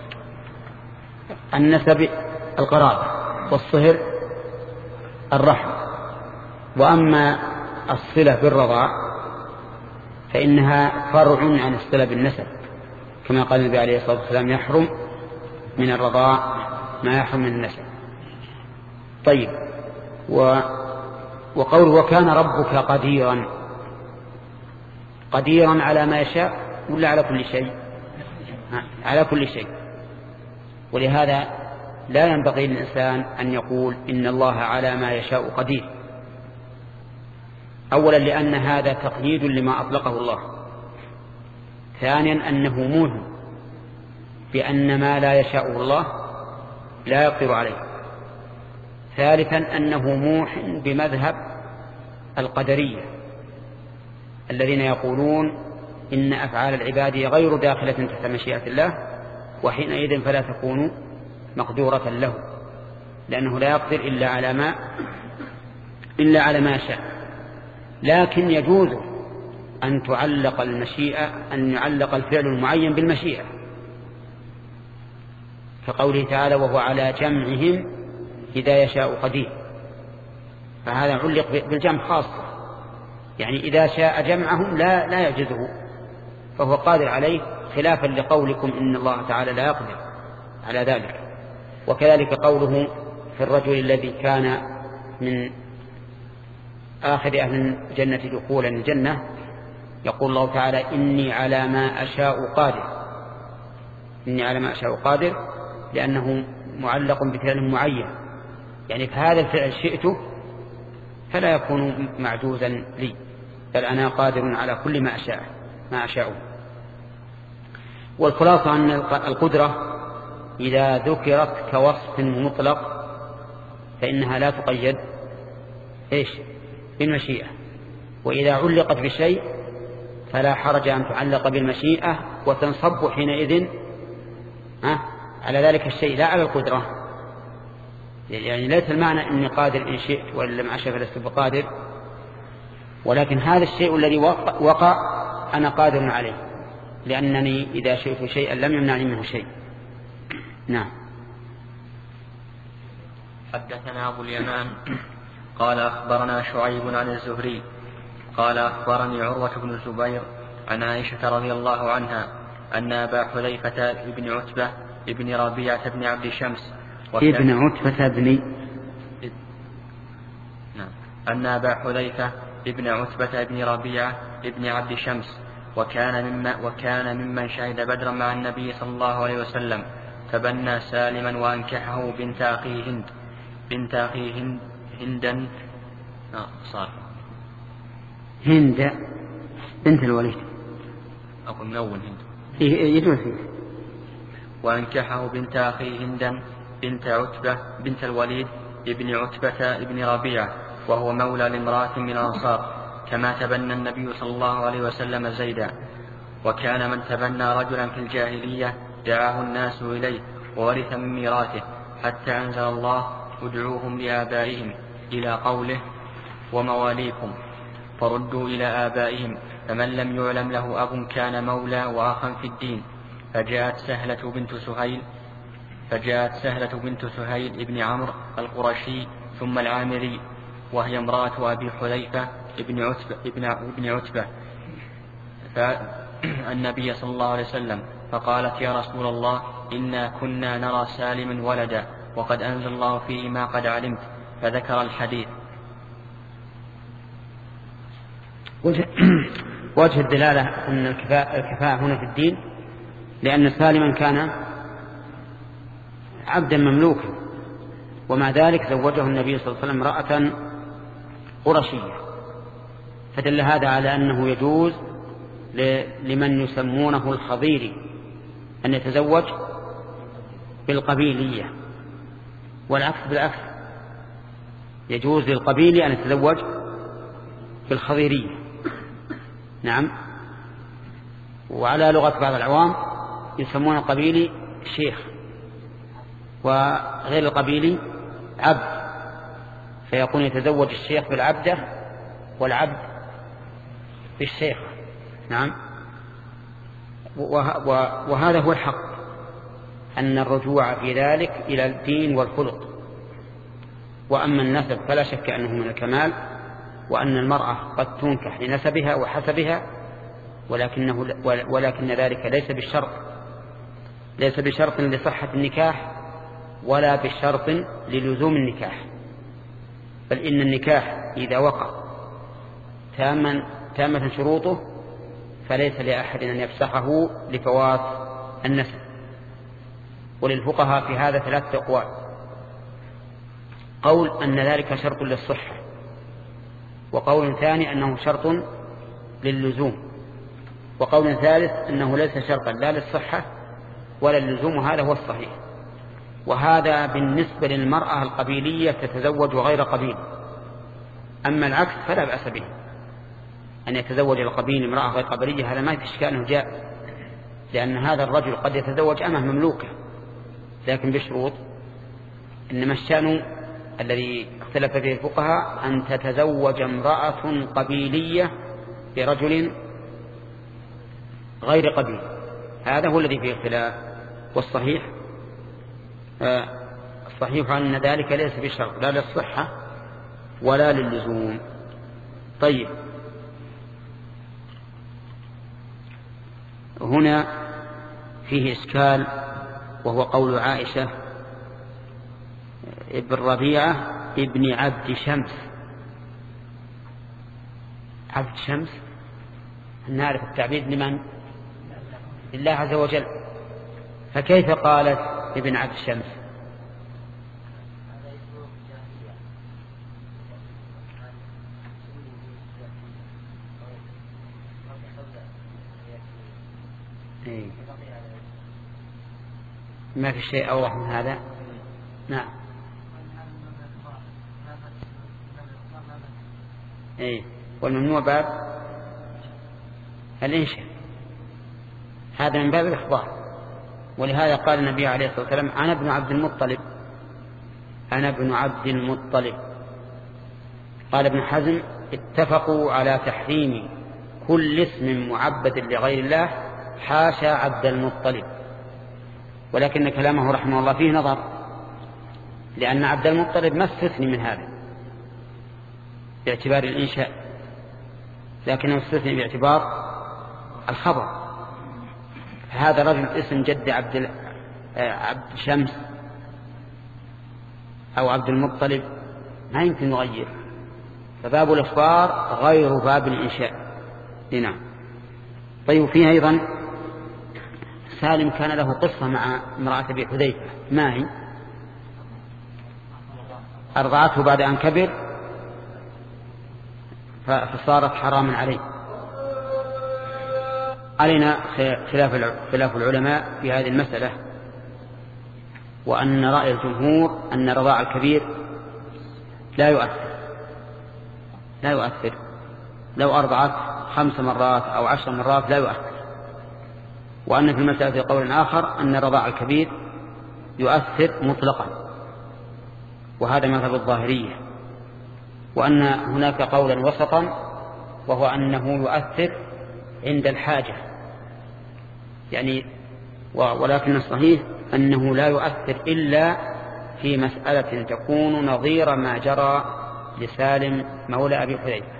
النسب القرابة والصهر الرحم. وأما الصلة بالرضاع فإنها فرع عن الصلة بالنسب، كما قال النبي عليه الصلاة والسلام يحرم من الرضاع ما يحرم من النسب. طيب و وقول وكان ربك قديرا، قديرا على ما يشاء ولا على كل شيء؟ على كل شيء. ولهذا لا ينبغي للإنسان أن يقول إن الله على ما يشاء قدير. أولا لأن هذا تقييد لما أطلقه الله. ثانيا أنه موهم بأن ما لا يشاء الله لا يقدر عليه. ثالثا أنه موح بمذهب القدرية الذين يقولون إن أفعال العباد غير داخلة تحت مشيئة الله، وحينئذ فلا تكون مقدورة له، لأنه لا يقدر إلا على ما إلا على ما شاء. لكن يجوز أن تعلق المشيئة أن يعلق الفعل المعين بالمشيئة، كقوله تعالى وهو على جمعهم إذا يشاء قدير، فهذا علق بالجمع خاصة، يعني إذا شاء جمعهم لا لا يعجزه فهو قادر عليه، خلافا لقولكم إن الله تعالى لا يقدر على ذلك. وكذلك قوله في الرجل الذي كان من آخر أهل الجنة دخولا الجنة يقول الله تعالى إني على ما أشاء قادر، إني على ما أشاء قادر، لأنه معلق بفعل معين، يعني فهذا الفعل شئته فلا يكون معجوزا لي، بل أنا قادر على كل ما أشاء ما أشاء. والخلاصة أن القدرة إذا ذكرت كوصف مطلق فإنها لا تقيد إيش بالمشيئة، وإذا علقت بشيء فلا حرج أن تعلق بالمشيئة وتنصب حينئذ على ذلك الشيء لا على القدرة. يعني ليس المعنى أني قادر إن شئت وإن لم أشأ فلست بقادر، ولكن هذا الشيء الذي وقع أنا قادر عليه، لأنني إذا شئت شيئا لم يمنعني منه شيء. نعم. حدثنا أبو اليمان قال أخبرنا شعيب عن الزهري قال أخبرني عروة بن الزبير عن عائشة رضي الله عنها أن أبا حذيفة بن عتبة ابن ربيعة بن عبد شمس ابن عتبة بن نعم أن أبا حذيفة ابن عتبة بن ربيعة ابن عبد شمس وكان مما وكان ممن شهد بدرا مع النبي صلى الله عليه وسلم تبنى سالما وأنكحه بنت أخيه هند بنت أخيه هند هندا آه صار هند بنت الوليد أقول من أول هند يدور فيه. وأنكحه بنت أخيه هندا بنت عتبة بنت الوليد ابن عتبة ابن ربيعة وهو مولى لامرأة من الأنصار، كما تبنى النبي صلى الله عليه وسلم زيدا. وكان من تبنى رجلا في الجاهلية دعاه الناس إليه وورث من ميراثه، حتى أنزل الله ادعوهم لآبائهم إلى قوله ومواليكم فردوا إلى آبائهم، فمن لم يعلم له أب كان مولى وأخا في الدين. فجاءت سهلة بنت سهيل فجاءت سهلة بنت سهيل ابن عمرو القرشي ثم العامري، وهي امرأة أبي حذيفة ابن عتبة, ابن ابن عتبة فالنبي صلى الله عليه وسلم، فقالت يا رسول الله إنا كنا نرى سالما ولدا وقد أنزل الله فيه ما قد علمت، فذكر الحديث. وجه الدلالة أن الكفاءة هنا في الدين لأن سالما كان عبدا مملوكا، ومع ذلك زوجه النبي صلى الله عليه وسلم امرأة قرشية، فدل هذا على أنه يجوز لمن يسمونه الخضيري أن يتزوج بالقبيلية، والعكس بالعكس، يجوز للقبيلي أن يتزوج بالخضيرية. نعم. وعلى لغة بعض العوام يسمون القبيلي شيخ وغير القبيلي عبد، فيكون يتزوج الشيخ بالعبدة والعبد بالشيخ. نعم. وهذا هو الحق، أن الرجوع في ذلك إلى الدين والخلق. وأما النسب فلا شك أنه من الكمال، وأن المرأة قد تنكح لنسبها وحسبها، ولكنه ولكن ذلك ليس بالشرط ليس بشرط لصحة النكاح ولا بشرط للزوم النكاح، بل إن النكاح إذا وقع تاما تامة شروطه فليس لأحد أن يفسخه لفوات النسب. وللفقهاء في هذا ثلاثة أقوال: قول أن ذلك شرط للصحة، وقول ثاني أنه شرط للزوم، وقول ثالث أنه ليس شرطا لا للصحة ولا للزوم، وهذا هو الصحيح. وهذا بالنسبة للمرأة القبيلية تتزوج غير قبيل. أما العكس فلا بأس به، أن يتزوج القبيل امرأة غير قبيلية، هذا ما في إشكال أنه جائز، لأن هذا الرجل قد يتزوج أمه مملوكة، لكن بشروط. إنما الشأن الذي اختلف فيه الفقهاء أن تتزوج امرأة قبيلية برجل غير قبيل، هذا هو الذي فيه اختلاف. والصحيح آه الصحيح أن ذلك ليس بشرط لا للصحة ولا للزوم. طيب، هنا فيه إشكال، وهو قول عائشة ابن ربيعة ابن عبد شمس. عبد شمس نعرف التعبير لمن؟ لله عز وجل، فكيف قالت ابن عبد شمس؟ إيه. ما في شيء أوضح من هذا. نعم. إيه. والممنوع باب الإنشاء، هذا من باب الإخبار. ولهذا قال النبي عليه الصلاة والسلام: أنا ابن عبد المطلب، أنا ابن عبد المطلب. قال ابن حزم: اتفقوا على تحريم كل اسم معبد لغير الله حاشا عبد المطلب. ولكن كلامه رحمه الله فيه نظر، لأن عبد المطلب ما استثني من هذا باعتبار الإنشاء، لكنه استثني باعتبار الخبر. هذا رجل اسم جد عبد عبد شمس أو عبد المطلب ما يمكن نغير، فباب الإخبار غير باب الإنشاء. نعم. طيب، فيه أيضا سالم كان له قصة مع امرأة أبي حذيفة، ما هي؟ أرضعته بعد أن كبر فصارت حراما عليه. علينا خلاف العلماء في هذه المسألة، وأن رأي الجمهور أن رضاع الكبير لا يؤثر لا يؤثر لو أرضعت خمس مرات أو عشر مرات لا يؤثر. وأن في المسألة قول آخر أن رضاع الكبير يؤثر مطلقا، وهذا مذهب الظاهرية. وأن هناك قولا وسطا، وهو أنه يؤثر عند الحاجة، يعني ولكن الصحيح أنه لا يؤثر إلا في مسألة تكون نظير ما جرى لسالم مولى أبي حذيفة،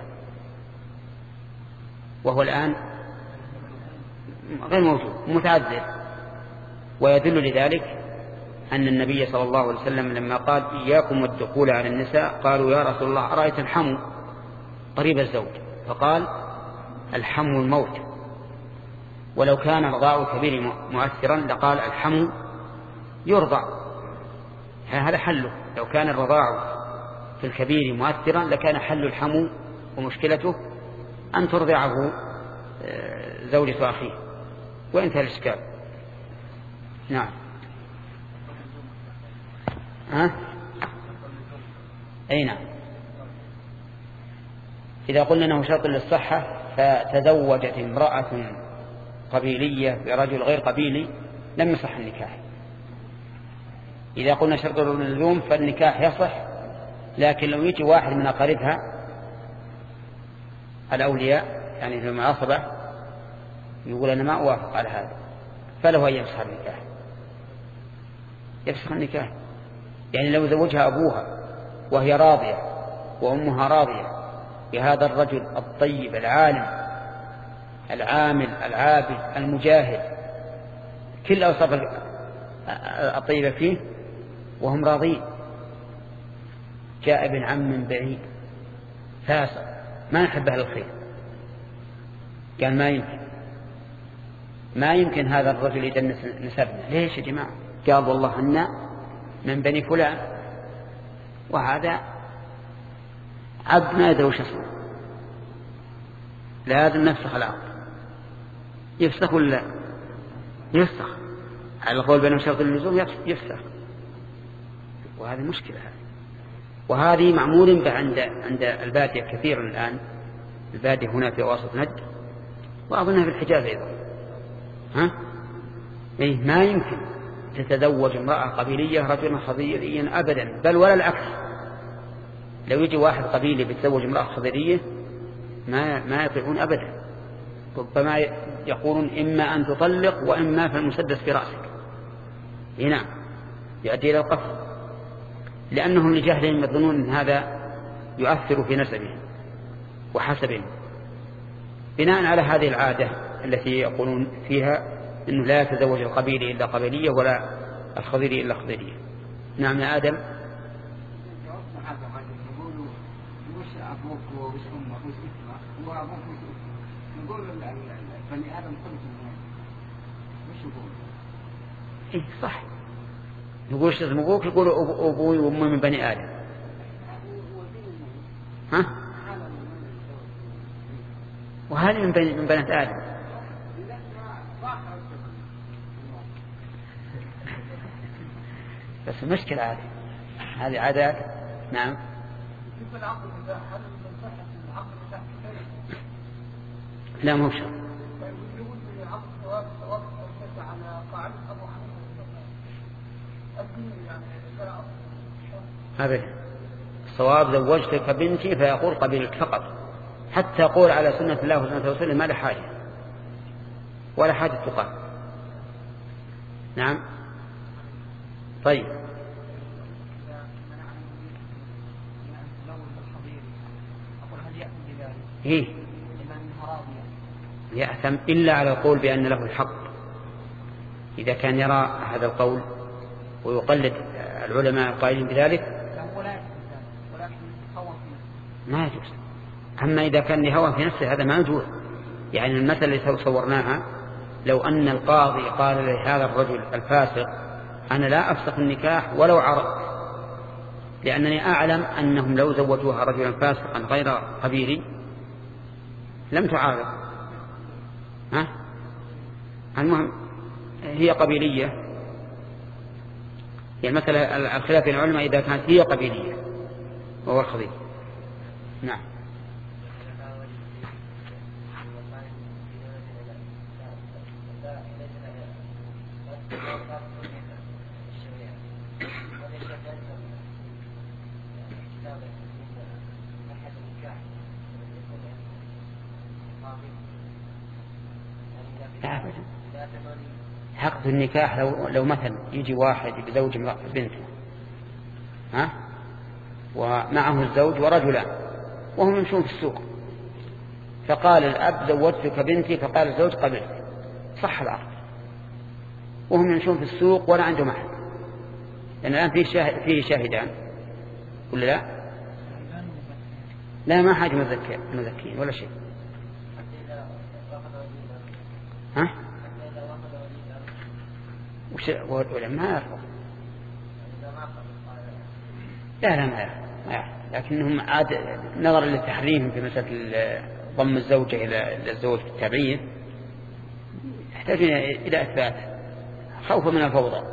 وهو الآن غير موجود متعذر. ويدل لذلك أن النبي صلى الله عليه وسلم لما قال إياكم والدخول على النساء قالوا يا رسول الله أرأيت الحمو قريب الزوج، فقال الحمو الموت. ولو كان رضاع الكبير مؤثرا لقال الحمو يرضع، هذا حله. لو كان الرضاع في الكبير مؤثرا لكان حل الحمو ومشكلته أن ترضعه زوجة أخيه وانتهى الإشكال. نعم. ها؟ أي نعم. إذا قلنا أنه شرط للصحة فتزوجت امرأة قبيلية برجل غير قبيلي لم يصح النكاح. إذا قلنا شرط للزوم فالنكاح يصح، لكن لو يجي واحد من أقاربها الأولياء يعني في المعاصبة يقول أنا ما أوافق على هذا، فله أن يفسخ النكاح، يفسخ النكاح. يعني لو زوجها أبوها وهي راضية وأمها راضية بهذا الرجل الطيب العالم العامل العابد المجاهد كل أوصاف الطيبة فيه وهم راضين، جاء ابن عم من بعيد فاسق ما نحب أهل الخير، قال ما يمكن ما يمكن هذا الرجل يدنس نسبنا. ليش يا جماعة؟ قال والله أن من بني فلان، وهذا عبد ما يدري وش اسمه، لازم نفسخ العقد. يفسخ ولا يفسخ؟ على القول بأنه شرط اللزوم يفسخ، وهذه مشكلة. وهذه معمول عند عند البادية كثيرا الآن، البادية هنا في وسط نجد وأظنها في الحجاز أيضا. ها؟ إيه ما يمكن تتزوج امرأة قبيلية رجلا خضيريا أبدا، بل ولا العكس. لو يجي واحد قبيلي بيتزوج امرأة خضيرية ما ما يطيعون أبدا، ربما يقولون إما أن تطلق وإما فالمسدس في رأسك. إيه نعم، يؤدي إلى القتل، لأنهم لجهلهم يظنون أن هذا يؤثر في نسبهم وحسبهم، بناء على هذه العادة التي يقولون فيها أنه لا يتزوج القبيلي إلا قبيلية ولا الخضيري إلا خضيرية. نعم يا آدم. إيه صح، يقول شو اسم أبوك؟ يقول أبوي وأمي من بني آدم. ها؟ وهذه من بني من بنات آدم. بس المشكلة هذه هذه عادات. نعم. لا مو شرط. أبدا، الصواب زوجتك بنتي فيقول قبيلك فقط، حتى يقول على سنة الله وسنة رسوله ما له حاجة ولا حاجة تقال. نعم. طيب هي يأثم إلا على القول بأن له الحق. إذا كان يرى هذا القول ويقلد العلماء القائلين بذلك ما يجوز. أما إذا كان لهوى في نفسه هذا ما يجوز. يعني المثل اللي صورناها لو أن القاضي قال لهذا الرجل الفاسق أنا لا أفسخ النكاح ولو عرضت، لأنني أعلم أنهم لو زوجوها رجلا فاسقا غير قبيلي لم تعارض. ها؟ المهم هي قبيلية، يعني مثلا الخلاف بين العلماء إذا كانت هي قبيلية وهو الخضير. نعم. عقد النكاح لو, لو مثلا يجي واحد بزوج بنته ها ومعه الزوج ورجلان وهم يمشون في السوق، فقال الأب زوجتك بنتي، فقال الزوج قبلت، صح العقد وهم يمشون في السوق ولا عندهم أحد، لأن الآن فيه, شاهد فيه شاهدان ولا لا؟ لا ما حاجة مذكين ولا شيء. ها؟ وش ولا ما يعرفوا؟ لا لا ما يعرف ما يعرف، لكنهم عاد نظرا للتحريم في مسألة ضم الزوجة إلى الزوج بالتابعية يحتاجون إلى إثبات خوفا من الفوضى.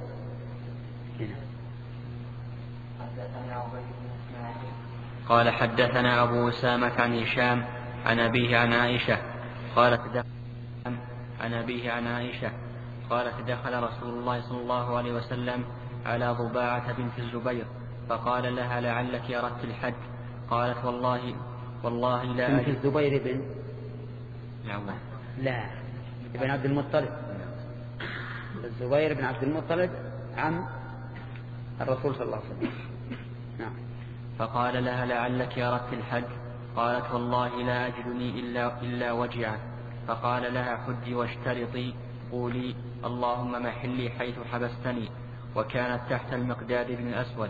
قال حدثنا أبو أسامة عن هشام عن أبيه عن عائشة قالت دخل عن أبيه عن عائشة قالت دخل رسول الله صلى الله عليه وسلم على ضباعة بنت الزبير فقال لها لعلك أردت الحج، قالت والله والله لا بنت الزبير بن لا لا ابن عبد المطلب، الزبير بن عبد المطلب عم الرسول صلى الله عليه وسلم. نعم. فقال لها لعلك أردت الحج، قالت والله لا أجدني إلا, إلا وجعا، فقال لها حجي واشترطي قولي اللهم محلي حيث حبستني، وكانت تحت المقداد بن الأسود.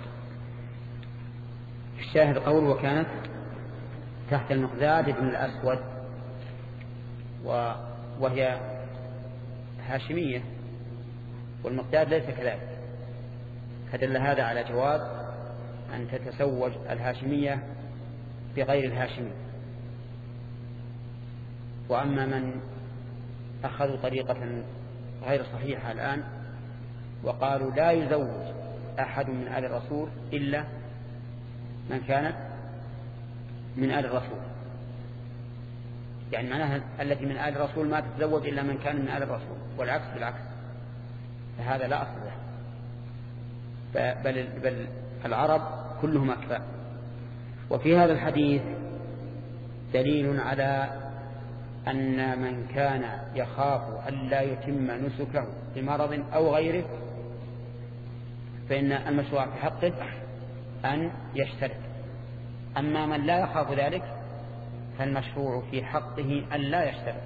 الشاهد قول وكانت تحت المقداد بن الأسود، وهي هاشمية والمقداد ليس كذلك، فدل هذا على جواز أن تتزوج الهاشمية بغير الهاشمي. وأما من أخذوا طريقة غير صحيحة الآن وقالوا لا يزوج أحد من آل الرسول إلا من كانت من آل الرسول، يعني معناها التي من آل الرسول ما تتزوج إلا من كان من آل الرسول، والعكس بالعكس، فهذا لا أصل له، بل, بل العرب كلهم أكفاء. وفي هذا الحديث دليل على أن من كان يخاف أن لا يتم نسكه بمرض أو غيره فإن المشروع في حقه أن يشترك. أما من لا يخاف ذلك فالمشروع في حقه أن لا يشترك.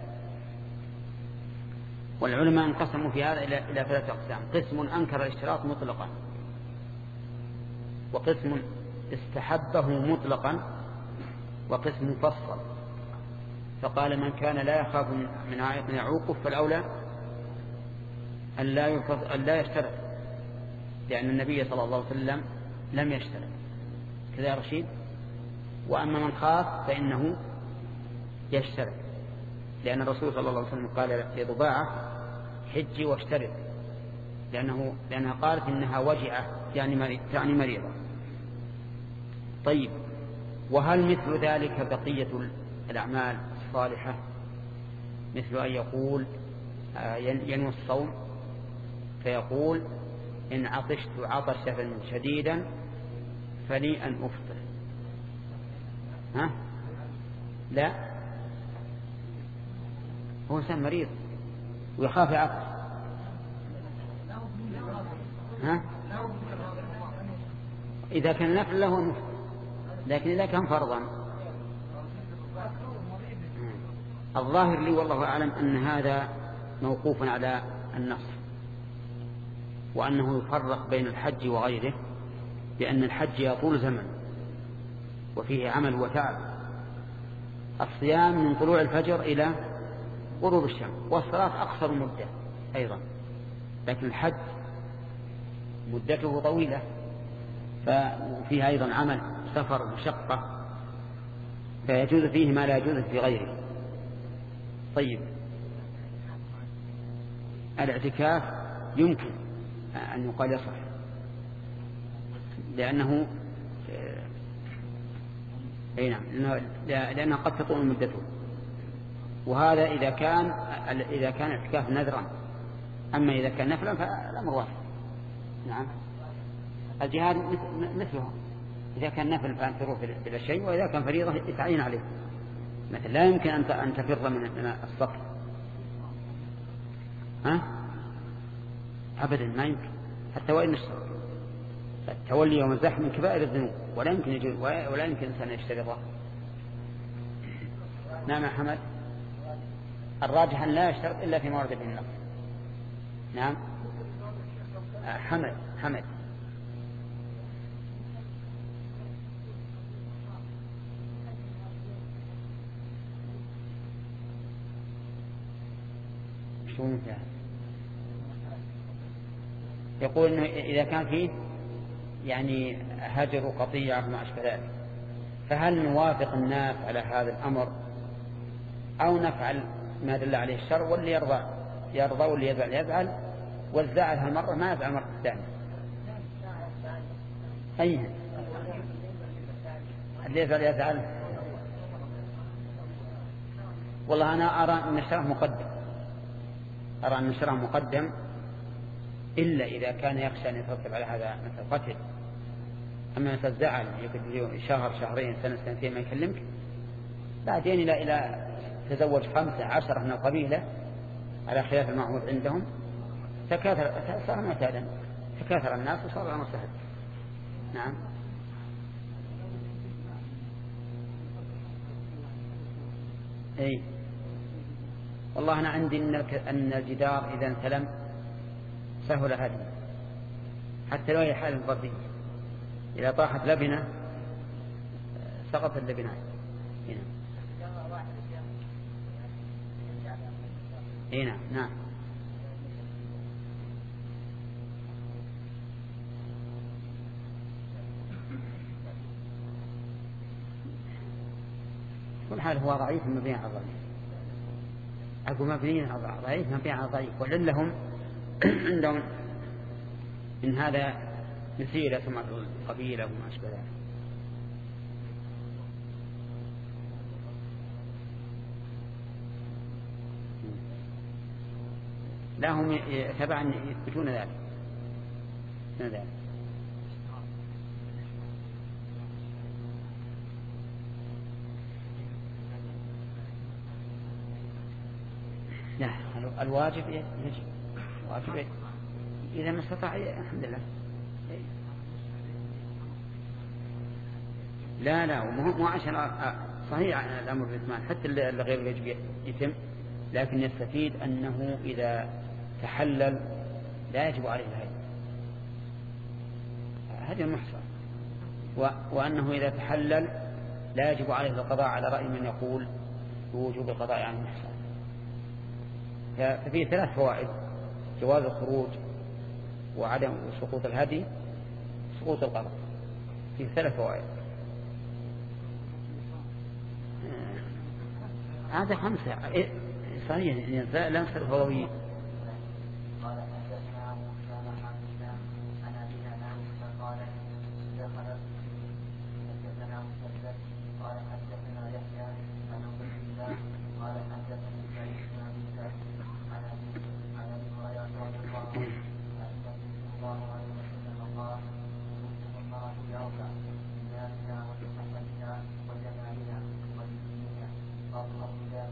والعلماء انقسموا في هذا إلى ثلاثة أقسام: قسم أنكر الاشتراط مطلقا، وقسم استحبه مطلقا، وقسم فصل فقال من كان لا يخاف من عائق يعوقه فالأولى أن لا يشترك، لأن النبي صلى الله عليه وسلم لم يشترك كذا رشيد. وأما من خاف فإنه يشترك، لأن الرسول صلى الله عليه وسلم قال لضباعة حجي واشترك، لأنه لأنها قالت إنها وجعة يعني تعني مريضة. طيب، وهل مثل ذلك بقية الأعمال الصالحة؟ مثل أن يقول ينوي الصوم فيقول إن عطشت عطشا شديدا فلي أن أفطر. ها؟ لا، هو إنسان مريض ويخاف عطش. ها؟ إذا كان نفل له نفل، لكن إذا كان فرضا الظاهر لي والله أعلم أن هذا موقوف على النص، وأنه يفرق بين الحج وغيره، لأن الحج يطول زمن وفيه عمل وتعب. الصيام من طلوع الفجر إلى غروب الشمس، والصلاة أقصر مدة أيضا، لكن الحج مدته طويلة ففيه أيضا عمل سفر ومشقة، فيجوز فيه ما لا يجوز في غيره. طيب، الاعتكاف يمكن أن يقال يصح، لأنه أي نعم لأنها قد تطول مدته، وهذا إذا كان إذا كان اعتكاف نذرا. أما إذا كان نفلا فالأمر واحد. نعم، الجهاد مثله، إذا كان نفل فأن تروح إلى شيء، وإذا كان فريضة يتعين عليه. مثل لا يمكن أن تفر من الصف. ها؟ أبدا ما يمكن حتى وإن اشترط. التولي يوم الزحف من كبائر الذنوب ولا يمكن يجوز ولا يمكن إنسان يشترطه. نعم يا حمد. الراجح أن لا يشترط إلا في مورد النص. نعم حمد حمد شو مثال؟ يقول إنه إذا كان فيه يعني هجر وقطيعة وما أشبه ذلك، فهل نوافق الناس على هذا الأمر أو نفعل ما دل عليه الشرع، واللي يرضى يرضى واللي يزعل يزعل، والزعل هالمرة ما يزعل مرة ثانية؟ أيها اللي يزعل يزعل. والله أنا أرى أن الشرع مقدم، أرى أن الشرع مقدم إلا إذا كان يخشى أن يترتب على هذا مثل قتل. أما مثل زعل يقول شهر شهرين سنة سنتين ما يكلمك، بعدين إلى إلى تزوج خمسة عشرة من القبيلة على خلاف المعهود عندهم، تكاثر صار معتادا، تكاثر الناس وصار الأمر سهل. نعم أي والله أنا عندي أن الجدار إذا انسلم سهل هذه، حتى لو هي حال فردية، إذا طاحت لبنة سقط اللبنة هنا. هنا نعم كل حال هو ضعيف مبني على ضعيف، أقول مبني على ضعيف مبني على ضعيف، وللهم عندهم إن هذا مسيرة ثم القبيلة وما أشبه ذلك. لا هم تبعا يثبتون ذلك ذلك لا الواجب يجب الواجب إذا ما استطاع الحمد لله. لا لا مو عشان صحيح الأمر بالإتمام حتى اللي غير الواجب يتم، لكن يستفيد أنه إذا تحلل لا يجب عليه الهدي، هدي المحصن، وأنه إذا تحلل لا يجب عليه القضاء على رأي من يقول بوجوب القضاء عن المحصن. ففيه ثلاث فوائد: جواز الخروج، وعدم سقوط الهدي، سقوط القضاء. فيه ثلاث فوائد. هذا خمسة صحيح لا نصر فضوية. قال حدثنا موسى محمد عن أبي عائشة قالت دخلت حدثنا مسدد قال حدثنا يحيى عن عبد الله قال حدثني سعيد بن أبي سعيد عن أبي عن أبي هريرة رضي الله عنه عن النبي صلى الله عليه وسلم قال: تكتب المرأة بأربع: بمالها وبصحتها وجمالها ولدينها فاظهر بذلك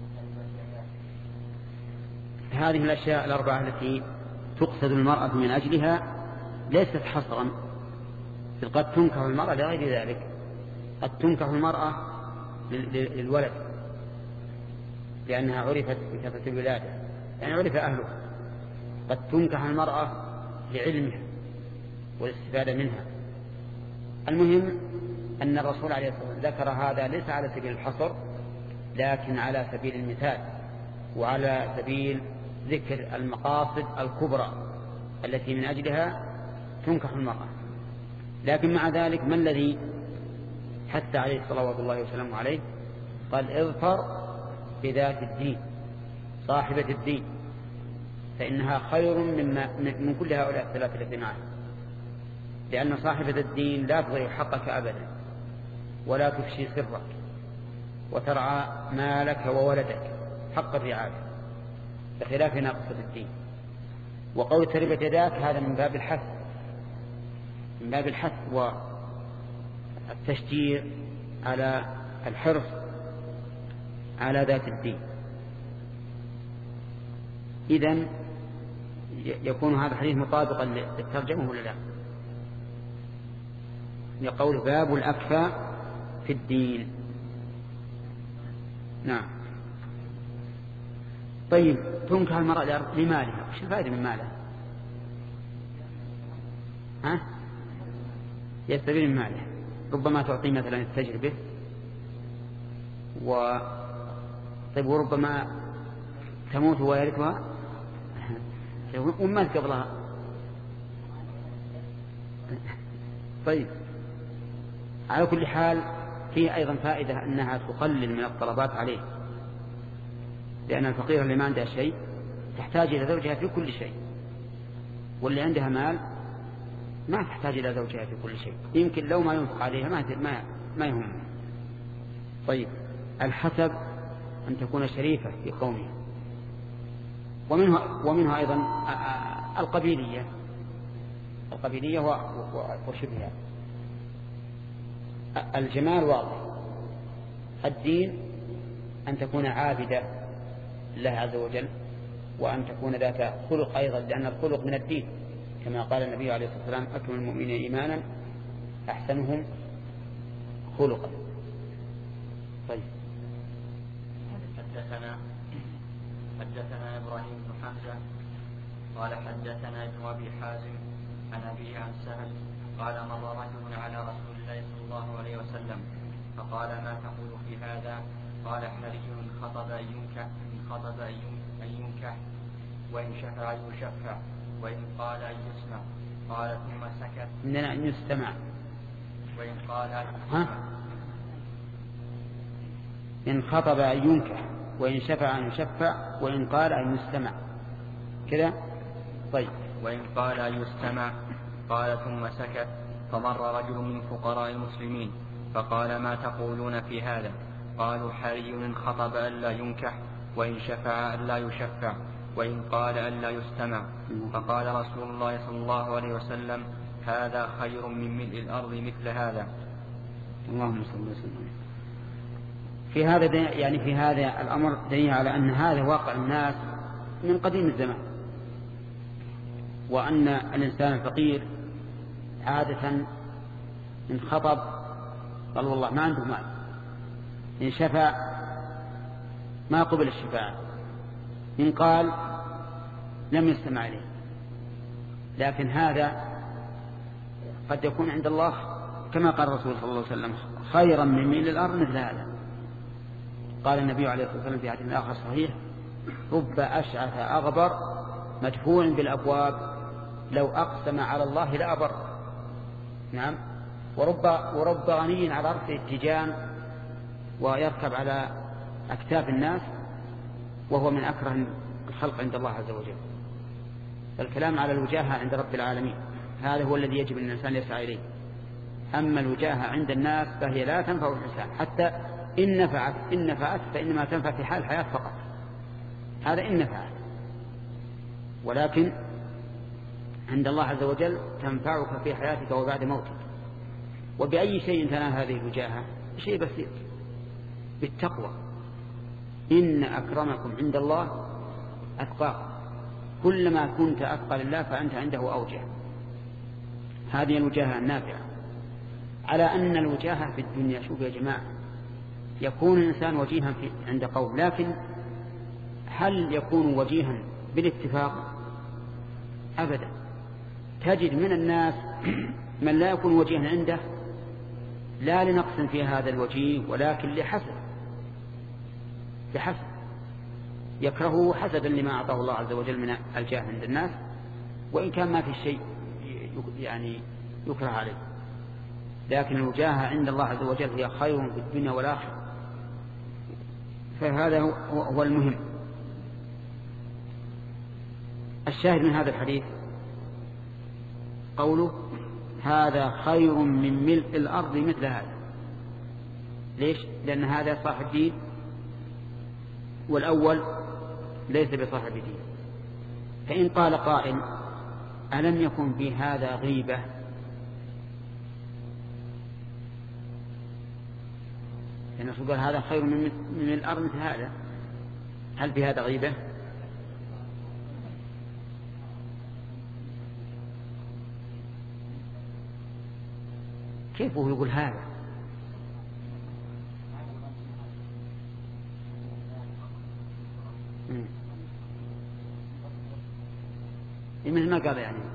هذه الأشياء الأربعة التي تقصد المرأة من أجلها ليست حصرا، قد تنكح المرأة لغير ذلك. قد تنكح المرأة للولد لأنها عرفت بكثرة الولادة، يعني عرف أهلها. قد تنكح المرأة لعلمها والاستفادة منها. المهم أن الرسول عليه الصلاة والسلام ذكر هذا ليس على سبيل الحصر، لكن على سبيل المثال وعلى سبيل ذكر المقاصد الكبرى التي من أجلها تنكح المرأة. لكن مع ذلك ما الذي حتى عليه صلوات الله وسلامه عليه؟ قال: اظفر بذات الدين، صاحبة الدين، فإنها خير مما من كل هؤلاء الثلاثة التي معه، لأن صاحبة الدين لا تضيع حقك أبدا ولا تفشي سرك وترعى مالك وولدك حق الرعاية، بخلاف ناقصة الدين. وقول تربت يداك هذا من باب الحث من باب الحث والتشجيع على الحرص على ذات الدين. إذن يكون هذا الحديث مطابقا للترجمة ولا لا؟ يقول باب الأكفى في الدين. نعم. طيب تنكح المرأة لمالها، وش الفائدة من مالها؟ ها؟ يستفيد من مالها، ربما تعطي مثلا التجر به و طيب وربما تموت ويرثها ومات قبلها. طيب على كل حال فيه أيضا فائدة أنها تقلل من الطلبات عليه، لأن الفقير اللي ما عندها شيء تحتاج إلى زوجها في كل شيء، واللي عندها مال ما تحتاج إلى زوجها في كل شيء، يمكن لو ما ينفق عليها ما ما ما يهم. طيب الحسب أن تكون شريفة في قومها، ومنها ومنها أيضا القبيلية القبيلية وشبهها. الجمال واضح. الدين أن تكون عابدة لله عز وجل، وأن تكون ذات خلق أيضا، لأن الخلق من الدين، كما قال النبي عليه الصلاة والسلام أكمل المؤمنين إيمانا أحسنهم خلقا. طيب حدثنا حدثنا إبراهيم بن حمزة قال حدثنا ابن أبي حازم عن أبيه عن سهل قال مر رجل على رسول الله صلى الله عليه وسلم فقال ما تقول في هذا؟ قال حري إن خطب أن ينكح إن خطب أن ينكح وإن شفع يشفع وإن قال أن يسمع. قال ثم سكت. عندنا أن يستمع. وإن قال أن يسمع. إن خطب أن ينكح وإن شفع أن يشفع وإن قال أن يستمع كذا. طيب وإن قال أن يستمع. قال ثم سكت. فمر رجل من فقراء المسلمين فقال ما تقولون في هذا؟ قالوا حري إن خطب ألا ينكح وإن شفع ألا يشفع وإن قال ألا يستمع. فقال رسول الله صلى الله عليه وسلم هذا خير من ملء الأرض مثل هذا. اللهم صل وسلم. في هذا يعني في هذا الأمر دليل على أن هذا واقع الناس من قديم الزمان، وأن الإنسان الفقير عادة إن خطب قال والله ما عنده مال، إن شفع ما قبل الشفاعة، إن قال لم يستمع إليه. لكن هذا قد يكون عند الله كما قال الرسول صلى الله عليه وسلم خيرا من ميل الأرض مثل هذا. قال النبي عليه الصلاة والسلام في حديث آخر صحيح رب أشعث أغبر مدفوع بالأبواب لو أقسم على الله لأبر. نعم. ورب, ورب غني على رأسه اتجان ويركب على أكتاف الناس وهو من أكره الخلق عند الله عز وجل. فالكلام على الوجاهة عند رب العالمين هذا هو الذي يجب أن الإنسان يسعى إليه. أما الوجاهة عند الناس فهي لا تنفع الإنسان، حتى إن نفعت إن نفعت فإنما تنفع في حال الحياة فقط، هذا إن نفعت، ولكن عند الله عز وجل تنفعك في حياتك وبعد موتك. وبأي شيء تنال هذه الوجاهة؟ شيء بسيط، بالتقوى. إن أكرمكم عند الله أتقاكم، كلما كنت أتقى لله فأنت عنده أوجه. هذه الوجاهة النافعة. على أن الوجاهة في الدنيا، شوف يا جماعة، يكون الإنسان وجيها في عند قوم، لكن هل يكون وجيها بالاتفاق؟ أبدا. تجد من الناس من لا يكون وجيها عنده لا لنقص في هذا الوجيه، ولكن لحسد لحسد يكرهه حسدا لما أعطاه الله عز وجل من الجاه عند الناس، وإن كان ما في شيء يعني يكره عليه. لكن الوجاهة عند الله عز وجل هي خير في الدنيا والآخرة، فهذا هو المهم. الشاهد من هذا الحديث قوله هذا خير من ملء الأرض مثل هذا. ليش؟ لأن هذا صاحب دين والأول ليس بصاحب دين. فإن قال قائل ألم يكن في هذا غيبة؟ لأن يعني قال هذا خير من من الأرض مثل هذا، هل في هذا غيبة؟ كيف هو يقول هذا؟ مثل ما قال يعني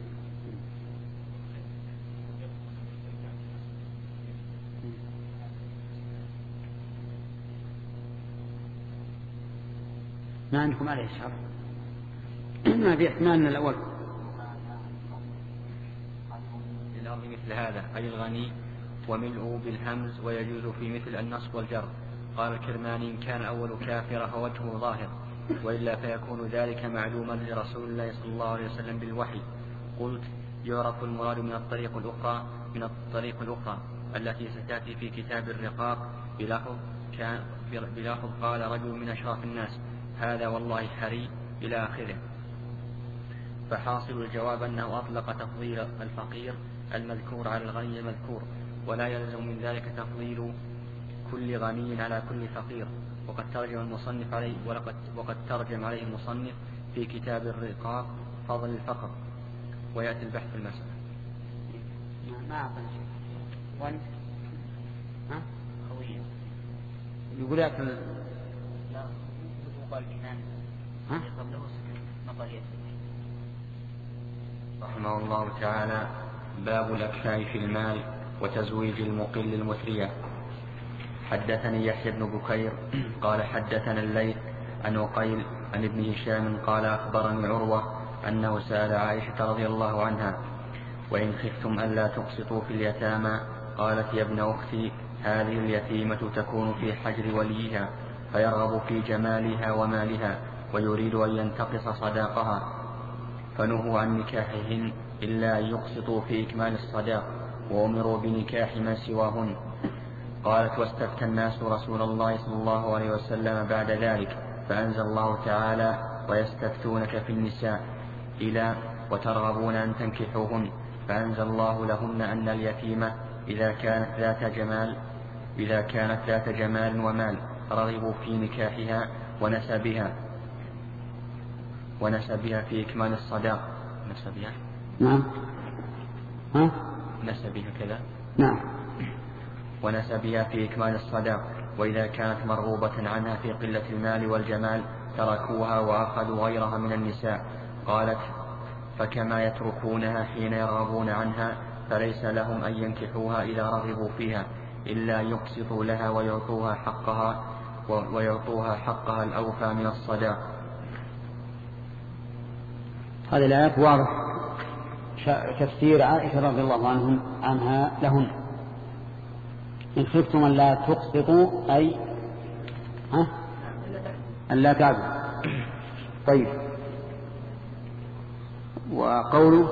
ما عندكم عليه شرط ما في احتمال الأول الأرض مثل هذا أي الغني وملؤه بالهمز ويجوز في مثل النصب والجر. قال الكرماني إن كان أول كافر فوجهه ظاهر وإلا فيكون ذلك معلوما لرسول الله صلى الله عليه وسلم بالوحي. قلت يعرف المراد من الطريق الأخرى من الطريق الأخرى التي ستأتي في كتاب الرقاق بلفظ كان بلفظ قال رجل من أشراف الناس هذا والله حري إلى آخره. فحاصل الجواب أنه أطلق تفضيل الفقير المذكور على الغني المذكور ولا يلزم من ذلك تفضيل كل غني على كل فقير. وقد ترجم المصنف عليه وقد, وقد ترجم عليه المصنف في كتاب الرقاق فضل الفقر ويأتي البحث في المسألة. ما أعطني شيء وانت ها خوية يقول لك لا يقال الإيمان ها قبله نظرية رحمه الله تعالى. باب الأكفاء في المال وتزويج المقل المثرية. حدثني يحيى بن بكير قال حدثنا الليث عن عقيل عن ابن هشام قال أخبرني عروة أنه سأل عائشة رضي الله عنها وإن خفتم ألا تقسطوا في اليتامى قالت يا ابن أختي هذه اليتيمة تكون في حجر وليها فيرغب في جمالها ومالها ويريد أن ينتقص صداقها فنهوا عن نكاحهن إلا أن يقسطوا في إكمال الصداق وأمروا بنكاح من سواهن. قالت واستفتى الناس رسول الله صلى الله عليه وسلم بعد ذلك فأنزل الله تعالى ويستفتونك في النساء إلى وترغبون أن تنكحوهن فأنزل الله لهن أن اليتيمة إذا كانت ذات جمال إذا كانت ذات جمال ومال رغبوا في نكاحها ونسبها ونسبها في إكمال الصداق. نسبها نعم ها نسبها كذا نعم ونسبها في إكمال الصداق. وإذا كانت مرغوبة عنها في قلة المال والجمال تركوها وأخذوا غيرها من النساء. قالت فكما يتركونها حين يرغبون عنها فليس لهم أن ينكحوها إذا رغبوا فيها إلا يقسطوا لها ويعطوها حقها ويعطوها حقها الأوفى من الصداق. هذه الآيات واضح تفسير عائشة رضي الله عنهم عنها لهن إن خفتم أن لا تقسطوا أي ها أن لا تعبوا. طيب وقوله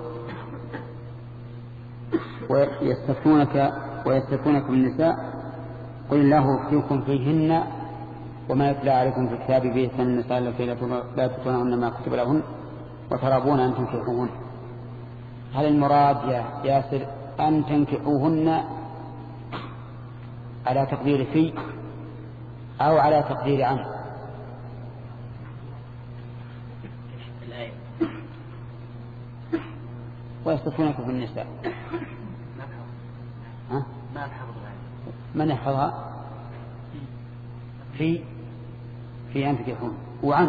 ويستفتونك ويستفتونك بالنساء قل الله يفتيكم فيهن وما يتلى عليكم في الكتاب به النساء التي لا تؤتونهن ما كتب لهن وترغبون أن تنكحوهن. هل المراد يا ياسر أن تنكحوهن على تقدير في أو على تقدير عن؟ ويستفتونك في النساء ها؟ من يحفظها في في أن تنكحوهن وعن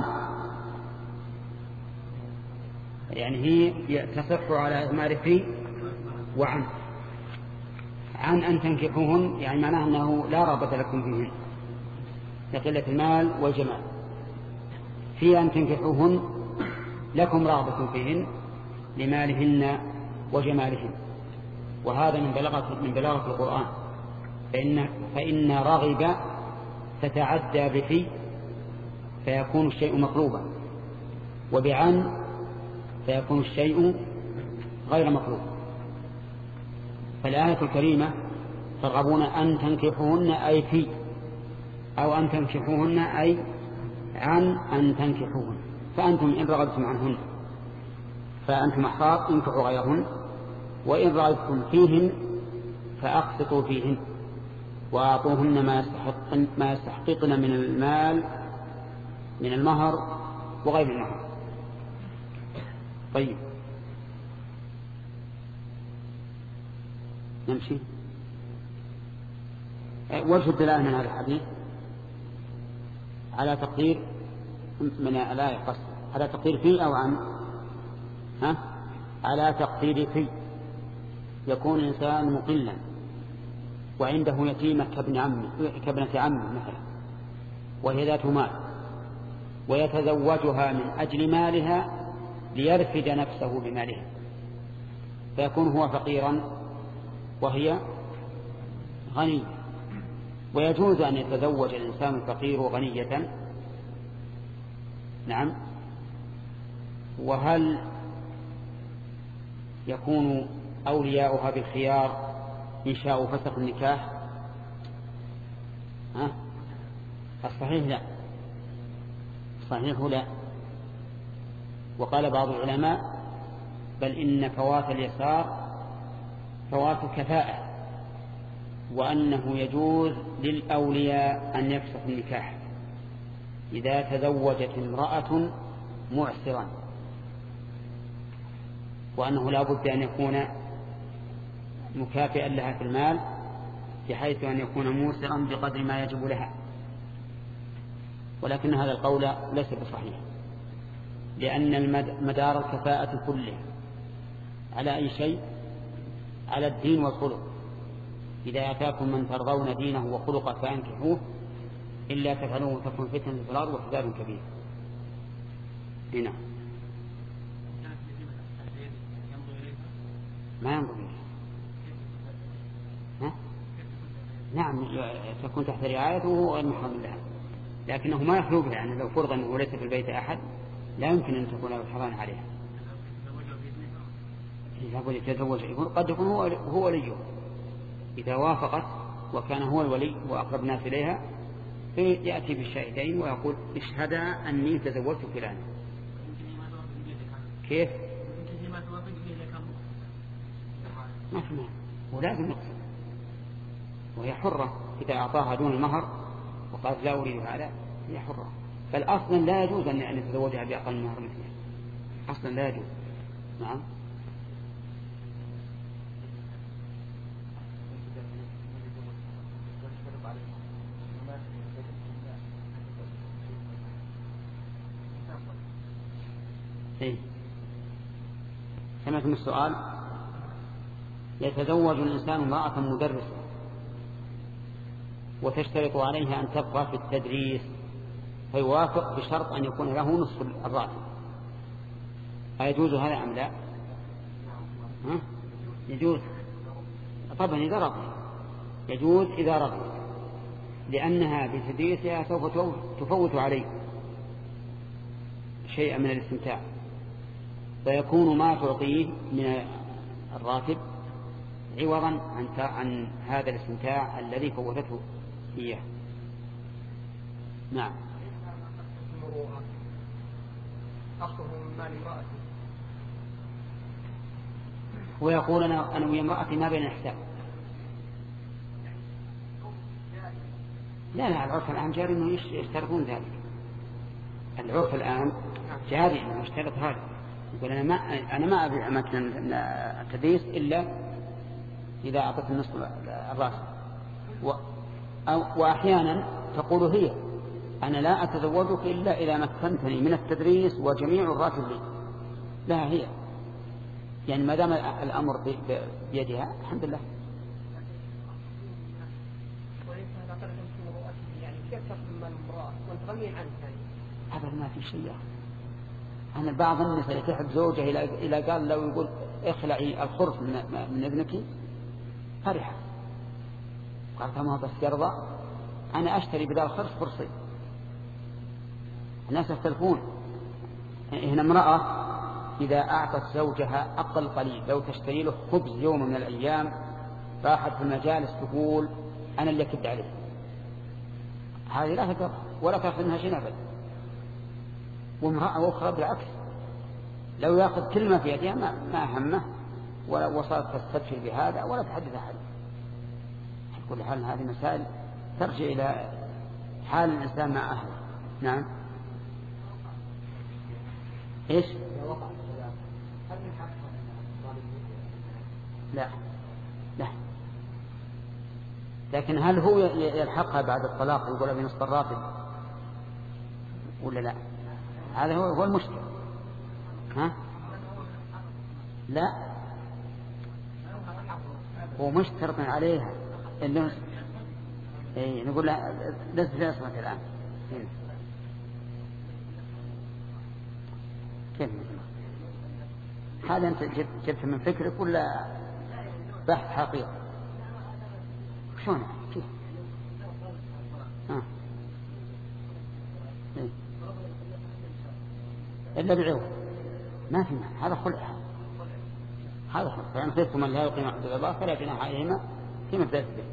يعني هي تصح على إضمار في وعن. عن أن تنكحوهن يعني معناه أنه لا رغبة لكم فيهن لقلة المال والجمال. في أن تنكحوهن لكم رغبة فيهن لمالهن وجمالهن. وهذا من بلاغة من بلاغة القرآن فإن فإن رغب تتعدى بفي فيكون الشيء مطلوبا وبعن فيكون الشيء غير مطلوب. فالآية الكريمة ترغبون أن تنكحوهن أي في أو أن تنكحوهن أي عن أن تنكحوهن. فأنتم إن رغبتم عنهن فأنتم أحرار انكحوا غيرهن وإن رغبتم فيهن فأقسطوا فيهن وأعطوهن ما يستحقن ما يستحققن من المال من المهر وغير المهر. طيب نمشي. وجه الدلالة من هذا الحديث على تقدير من الآية قصد على تقدير في أو عن ها؟ على تقدير في يكون إنسان مقلا وعنده يتيمة كابن عمه كابنة عمه مثلا وهي ذات مال ويتزوجها من أجل مالها ليرفد نفسه بمالها فيكون هو فقيرا وهي غنية ويجوز أن يتزوج الإنسان الفقير غنية. نعم. وهل يكون أولياؤها بالخيار إن شاءوا فسخ النكاح؟ ها؟ الصحيح لا، الصحيح لا. وقال بعض العلماء بل إن فوات اليسار فوات كفاءة وأنه يجوز للأولياء أن يفسخوا النكاح إذا تزوجت امرأة معسرا وأنه لا بد أن يكون مكافئا لها في المال بحيث أن يكون موسرا بقدر ما يجب لها. ولكن هذا القول ليس بصحيح لأن المدار الكفاءة كلها على أي شيء؟ على الدين والخلق. إذا أتاكم من ترضون دينه وخلقه فأنكحوه إلا تفعلوه تكون فتنة في الأرض وفساد كبير. هنا ما ينظر إليها. ها؟ نعم تكون تحت رعايته وهو غير محرم لها لكنه ما يخلو بها يعني لو فرض أنه ليس في البيت أحد لا يمكن أن تكون الحرام عليها. يقول يتزوج يقول قد يكون هو هو وليه إذا وافقت وكان هو الولي وأقرب الناس إليها يأتي بالشاهدين ويقول اشهدا أني تزوجت فلانا. كيف؟ ما في مال ولازم نقصد وهي حرة إذا أعطاها دون المهر وقالت لا أريد هذا هي حرة. بل أصلا لا يجوز أن يتزوجها بأقل مهر مثلها أصلا لا يجوز. نعم. إيه سمعتم السؤال؟ يتزوج الإنسان امرأة مدرسة وتشترط عليها أن تبقى في التدريس فيوافق بشرط أن يكون له نصف الراتب أيجوز هذا أم لا؟ ها؟ يجوز طبعا إذا رضي يجوز إذا رضي لأنها بتدريسها سوف تفوت عليه شيئا من الاستمتاع فيكون ما تعطيه من الراتب عوضا عن, عن هذا الاستمتاع الذي فوتته إياه. نعم. ويقول أنا أنا وامرأتي ما بين حساب. لا لا العرف الآن جاري أنه يشترطون ذلك. العرف الآن جاري أنه يشترط هذا يقول أنا ما أنا ما أبيع مثلا التدريس إلا إذا أعطت النصف الرأس و وأحيانا تقول هي أنا لا أتزوجك إلا إذا مكنتني من التدريس وجميع الراتب لي لها هي يعني ما دام الأمر بيدها الحمد لله. هذا ما في شيء. أنا بعض النساء يتحب زوجه إلى قال لو يقول اخلعي الخرف من ابنك فرحة قالت ما بس يرضى أنا أشتري بدال الخرف خرصي. الناس يختلفون. هنا امرأة إذا أعطت زوجها أقل قليل لو تشتري له خبز يوم من الأيام راحت في المجالس تقول أنا اللي كد عليه هذه لا تقر ولا تأخذ منها شيء أبدا. وامرأة أخرى بالعكس لو يأخذ كلمة في يدها ما, ما همه ولا وصلت تستبشر بهذا ولا تحدث أحد. كل حال هذه مسائل ترجع إلى حال الإنسان مع أهله. نعم. إيش؟ لا لا لكن هل هو يلحقها بعد الطلاق يقول بنصف الراتب ولا لا؟ هذا هو هو المشكل. ها؟ لا، هو مشترط عليها إنه إيه نقول لا لست في عصمة الآن. إيه. كيف هذا أنت جبت من فكرك ولا بحث حقيقي؟ شلون كيف؟ ها إيه؟ إلا بعوض ما في معنى، هذا خلع، هذا خلع. فإن خفتم من لا يقيم حدود الله فلا جناح عليهما فيما افتدت به.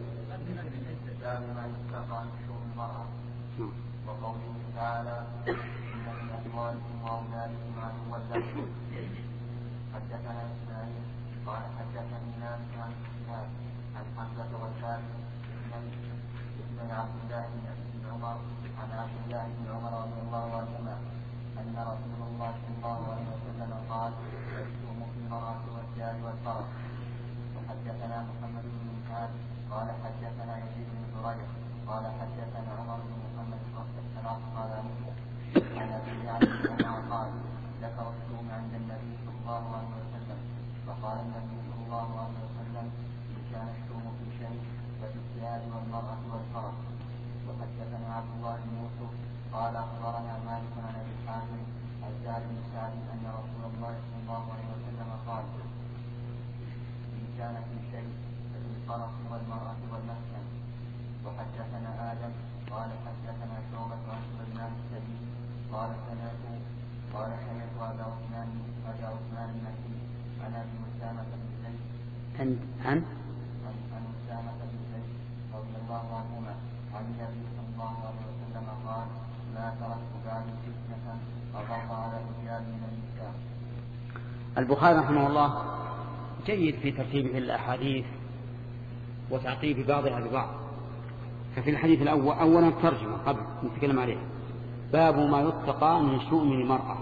وقوله تعالى إن من أموالكم وأولادكم عدوا لكم. حدثنا إسماعيل قال حدثني نافع عن شهاب عن حمزة والثالث ابن عبد الله بن عمر عن عبد الله بن عمر رضي الله عنهما أن رسول الله صلى الله عليه وسلم قال يصوم في المرأة والجار والفرس. وحدثنا محمد بن مسعود قال حدثنا يزيد بن زريع قال حدثنا عمر بن محمد قال عن أبي علي قال ذكر الصوم عند النبي صلى الله عليه وسلم فقال النبي صلى الله عليه وسلم إن كان الصوم في شيء ففي الثياب والمرأة والفرس. وحدثنا عبد الله بن يوسف قال أخبرنا مالك عن أبي حازم عن سعد بن سعد أن رسول الله صلى الله عليه وسلم قال إن كان في شيء ففي الفرس والمرأة والمسكن. وحدثنا آدم قال حدثنا شعبة عن سليمان السبيل قال سمعت قال سمعت أبا عثمان أبا عثمان النبي عن أبي أسامة بن زيد عن عن عن أسامة بن زيد رضي الله عنهما عن النبي صلى الله عليه وسلم قال ما تركت بعد فتنة أضر على الرجال من النساء. البخاري رحمه الله جيد في ترتيبه الأحاديث وتعقيب بعضها ببعض. ففي الحديث الأول أولا الترجمة قبل نتكلم عليها باب ما يتقى من شؤم المرأة.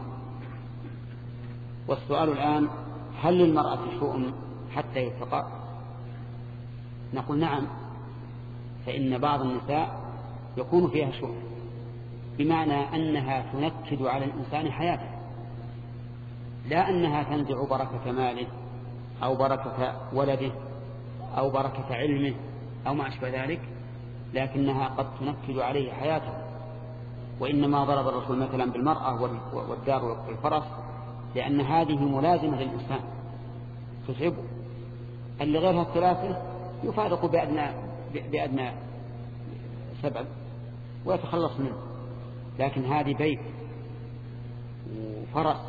والسؤال الآن هل للمرأة شؤم حتى يتقى؟ نقول نعم، فإن بعض النساء يكون فيها شؤم بمعنى أنها تنكد على الإنسان حياته، لا أنها تنزع بركة ماله أو بركة ولده أو بركة علمه أو ما أشبه ذلك، لكنها قد تنكد عليه حياته. وإنما ضرب الرسول مثلا بالمرأة والدار والفرس لأن هذه ملازمة للإنسان تتعبه. اللي غيرها الثلاثة يفارق بأدنى, بأدنى سبب ويتخلص منه، لكن هذه بيت وفرس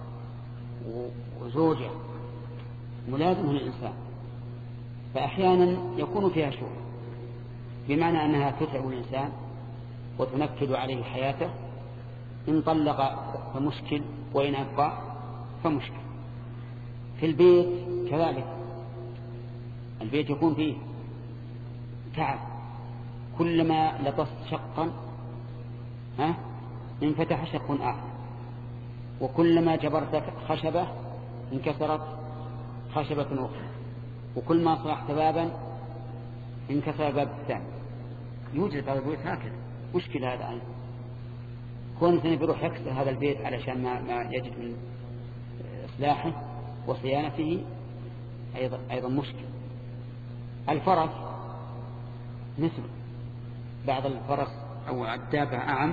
وزوجة ملازمة للإنسان، فأحيانا يكون فيها شؤم بمعنى أنها تتعب الإنسان وتنكد عليه حياته. إن طلق فمشكل وإن أبقى فمشكل. في البيت كذلك، البيت يكون فيه تعب، كلما لطست شقا ها انفتح شق آخر، وكلما جبرت خشبة انكسرت خشبة أخرى، وكل ما صلحت بابا انكسر باب الثاني. يوجد بعض البيوت هكذا. مشكلة هذا أيضا، كون إنسان بيروح يكسر هذا البيت علشان ما, ما يجد من إصلاحه وصيانته أيضا, أيضا مشكلة. الفرس مثل بعض الفرس أو الدابة أعم،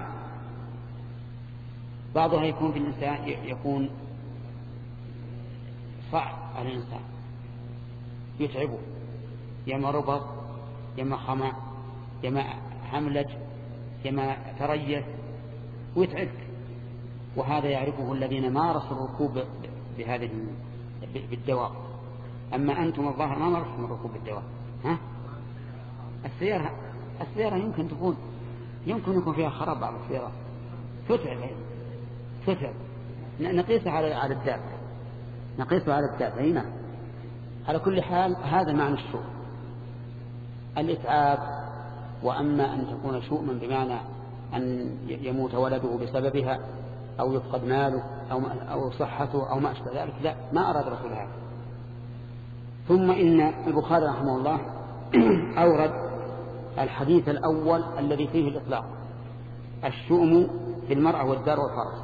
بعضها يكون في الإنسان يكون صعب على الإنسان يتعبه، يما ربط يما خمع يما حملج يما تريث ويتعبك. وهذا يعرفه الذين مارسوا الركوب بهذه بالدواب. أما أنتم الظاهر ما مارستم الركوب بالدواب. ها السيارة السيارة يمكن تكون يمكن يكون فيها خراب بعض السيارات تتعب تتعب نقيسها على على الدابة نقيسها على الدابة هنا. على كل حال هذا معنى الشؤم الإتعاب. وأما أن تكون شؤما بمعنى أن يموت ولده بسببها أو يفقد ماله أو أو صحته أو ما أشبه ذلك، لا، ما أراد رسول هذا. ثم إن البخاري رحمه الله أورد الحديث الأول الذي فيه الإطلاق، الشؤم في المرأة والدار والفرس،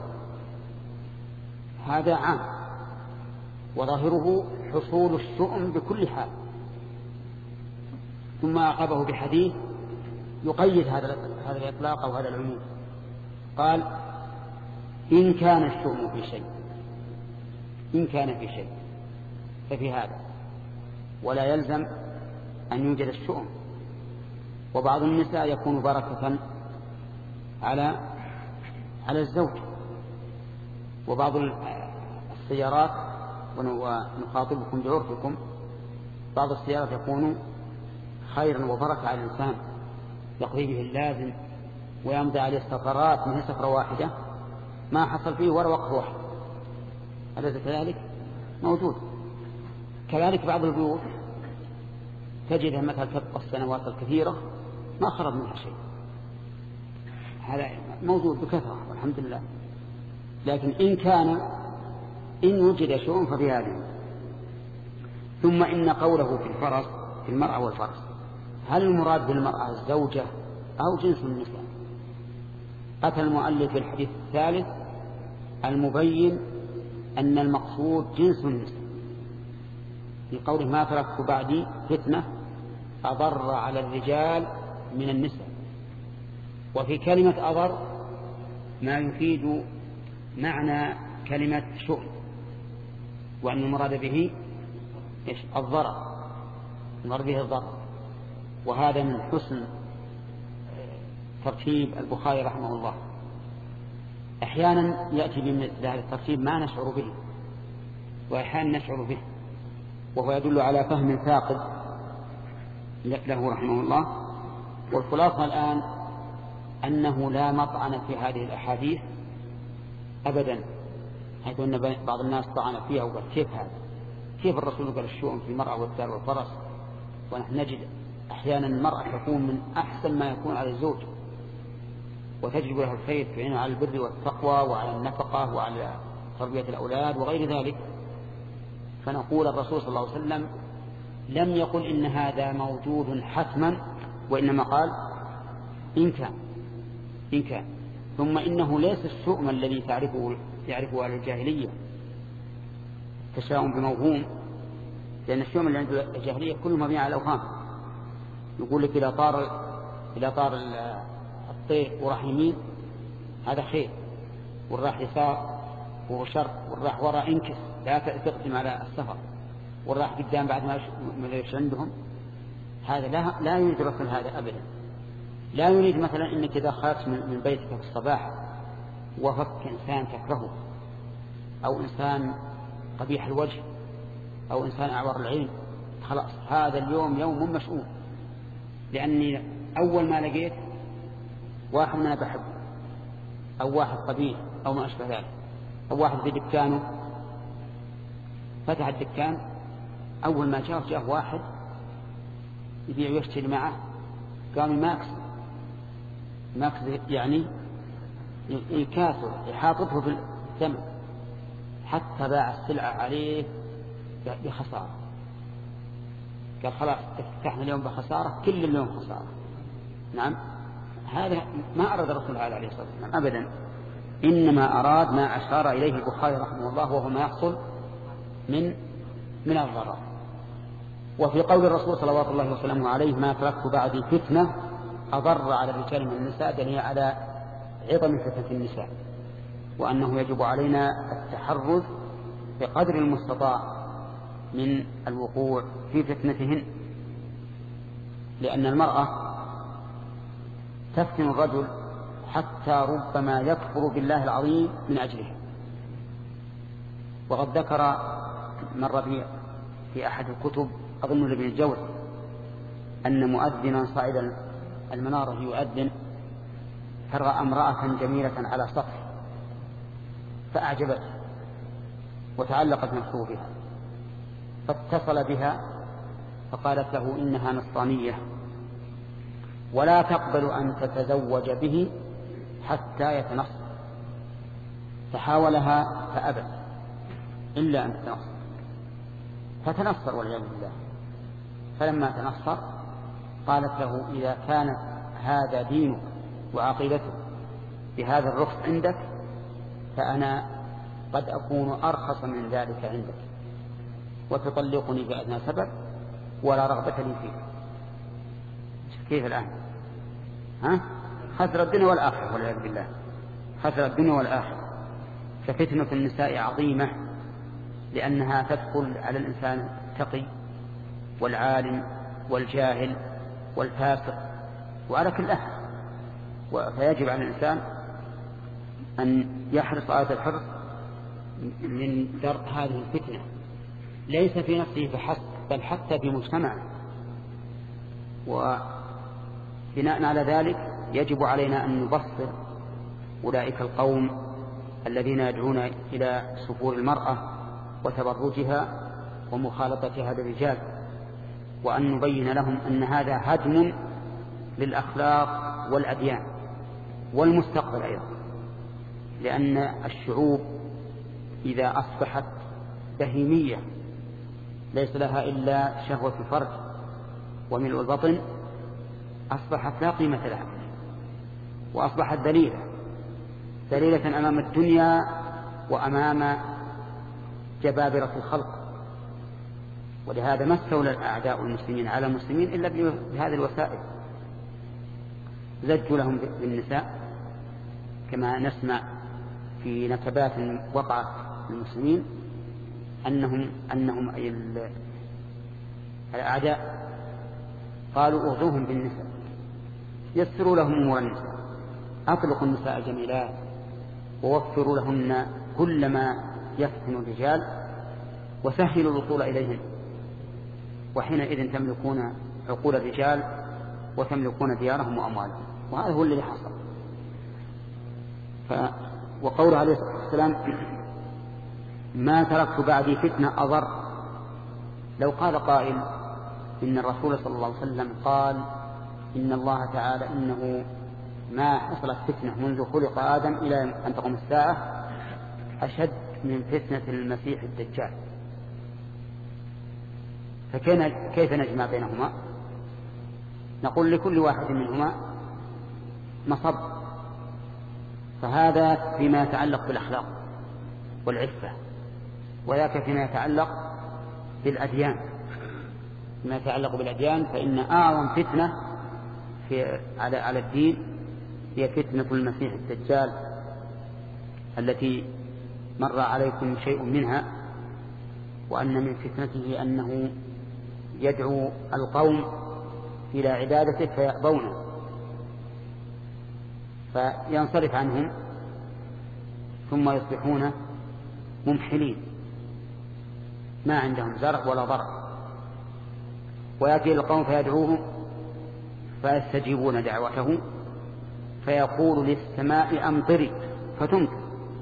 هذا عام وظاهره حصول الشؤم بكل حال، ثم أعقبه بحديث يقيد هذا هذا الإطلاق أو هذا العموم، قال إن كان الشؤم في شيء، إن كان في شيء ففي هذا، ولا يلزم أن يوجد الشؤم. وبعض النساء يكون بركة على على الزوج، وبعض السيارات، ونخاطبكم بعرفكم، بعض السيارات يكون خيرا وبركة على الإنسان يقضي به اللازم ويمضي عليه سفرات من سفرة واحدة ما حصل فيه ولا وقت واحد، أليس كذلك؟ موجود. كذلك بعض البيوت تجدها مثلا تبقى السنوات الكثيرة ما خرج منها شيء، هذا موجود بكثرة والحمد لله. لكن إن كان إن وجد شؤم ففي هذه. ثم إن قوله في الفرس في المرأة والفرس، هل المراد بالمرأة الزوجة أو جنس النساء؟ أتى المؤلف في الحديث الثالث المبين أن المقصود جنس النساء، في قوله ما تركت بعدي فتنة أضر على الرجال من النساء. وفي كلمة أضر ما يفيد معنى كلمة شؤم، وأن المراد به إيش؟ الضرر، المراد به الضرر. وهذا من حسن ترتيب البخاري رحمه الله، أحيانا يأتي بمثل هذا الترتيب ما نشعر به، وأحيانا نشعر به، وهو يدل على فهم ثاقب له رحمه الله. والخلاصة الآن أنه لا مطعن في هذه الأحاديث أبدا، حيث أن بعض الناس طعن فيها وقال كيف هذا؟ كيف الرسول قال الشؤم في المرأة والدار والفرس؟ ونحن نجد أحيانا المرأة تكون من أحسن ما يكون على الزوج، وتجلب له الخير تعينه على البر والتقوى وعلى النفقة وعلى تربية الأولاد وغير ذلك. فنقول الرسول صلى الله عليه وسلم لم يقل إن هذا موجود حتما، وإنما قال إن كان إن كان ثم إنه ليس الشؤم الذي تعرفه يعرفه أهل الجاهلية تشاؤم بموهوم، لأن الشؤم اللي عند الجاهلية كله مبني على الأوهام. يقول لك إذا طار إذا طار الطير وراح يمين هذا خير، والراح يسار وهو شر، والراح وراء انكس لا تقدم على السفر، والراح قدام بعد ما يش عندهم. هذا لا لا يريد الرسول هذا أبدا. لا يريد مثلا إنك إذا خرجت من بيتك في الصباح وفك إنسان تكرهه، أو إنسان قبيح الوجه، أو إنسان أعور العين، خلاص هذا اليوم يوم مشؤوم، لأني أول ما لقيت واحد من أنا بحبه، أو واحد قبيح أو ما أشبه ذلك، أو واحد في دكانه فتح الدكان، أول ما جاء جاء واحد يبيع ويشتري معه، قام ماكس ماكس يعني يكاثر يحاطبه في الثمن حتى باع السلعة عليه بخسارة. قال خلاص افتتحنا اليوم بخسارة، كل اليوم خسارة. نعم، هذا ما أراد الرسول عليه الصلاة والسلام أبدا، إنما أراد ما أشار إليه البخاري رحمه الله، وهو ما يحصل من من الضرر. وفي قول الرسول صلوات الله وسلامه عليه ما تركت بعدي فتنة أضر على الرجال من النساء، دليل على عظم فتنة النساء، وأنه يجب علينا التحرز بقدر المستطاع من الوقوع في فتنتهن، لأن المرأة تفتن الرجل حتى ربما يكفر بالله العظيم من أجلها. وقد ذكر مر بي في أحد الكتب أظن لابن الجوزي أن مؤذنا صعد المنارة يؤذن فرأى امرأة جميلة على سطح فأعجبته وتعلقت نفسه بها، فاتصل بها فقالت له إنها نصرانية ولا تقبل أن تتزوج به حتى يتنصر، فحاولها فأبت إلا أن تتنصر، فتنصر والعياذ بالله. فلما تنصر قالت له إذا كان هذا دينك وعقيدتك بهذا الرخص عندك فأنا قد أكون أرخص من ذلك عندك وتطلقني بأدنى سبب ولا رغبة لي فيه. كيف الآن؟ ها؟ خسر الدنيا والآخرة والعياذ بالله، خسر الدنيا والآخرة. ففتنة النساء عظيمة لأنها تدخل على الإنسان التقي والعالم والجاهل والفاسق وعلى كل أحد، فيجب على الإنسان أن يحرص آية الحرص من درء هذه الفتنة، ليس في نفسه فحسب بل حتى في مجتمع. وبناء على ذلك يجب علينا أن نبصر أولئك القوم الذين يدعون إلى سفور المرأة وتبرجها ومخالطتها للرجال، وأن نبين لهم أن هذا هدم للأخلاق والأديان والمستقبل أيضا، لأن الشعوب إذا أصبحت بهيمية ليس لها إلا شهوة الفرج وملء البطن أصبحت لا قيمة لها، وأصبحت ذليلة ذليلة أمام الدنيا وأمام جبابرة الخلق. ولهذا ما استولى أعداء المسلمين على المسلمين إلا بهذه الوسائل، زجوا لهم بالنساء كما نسمع في نكبات وقعت للمسلمين أنهم أنهم أي الأعداء قالوا أغضوهم بالنساء، يسروا لهم أمور النساء، أطلقوا النساء جميلات ووفروا لهن كل ما يفتن الرجال وسهلوا الوصول إليهن، وحينئذ تملكون عقول الرجال وتملكون ديارهم وأموالهم. وهذا هو الذي حصل. ف... وقوله عليه الصلاة والسلام ما تركت بعدي فتنة أضر. لو قال قائل إن الرسول صلى الله عليه وسلم قال إن الله تعالى إنه ما حصلت فتنة منذ خلق آدم إلى أن تقوم الساعة أشد من فتنة المسيح الدجال، فكيف نجمع بينهما؟ نقول لكل واحد منهما مصب، فهذا فيما يتعلق بالأخلاق والعفة، وذاك فيما يتعلق بالأديان. فيما يتعلق بالأديان فإن أعظم فتنة في على على الدين هي فتنة المسيح الدجال التي مر عليكم شيء منها، وأن من فتنته أنه يدعو القوم إلى عبادته فيأبون فينصرف عنهم ثم يصبحون ممحلين ما عندهم زرع ولا ضرع، ويأتي القوم فيدعوهم فيستجيبون دعوته فيقول للسماء أمطري فتمطر،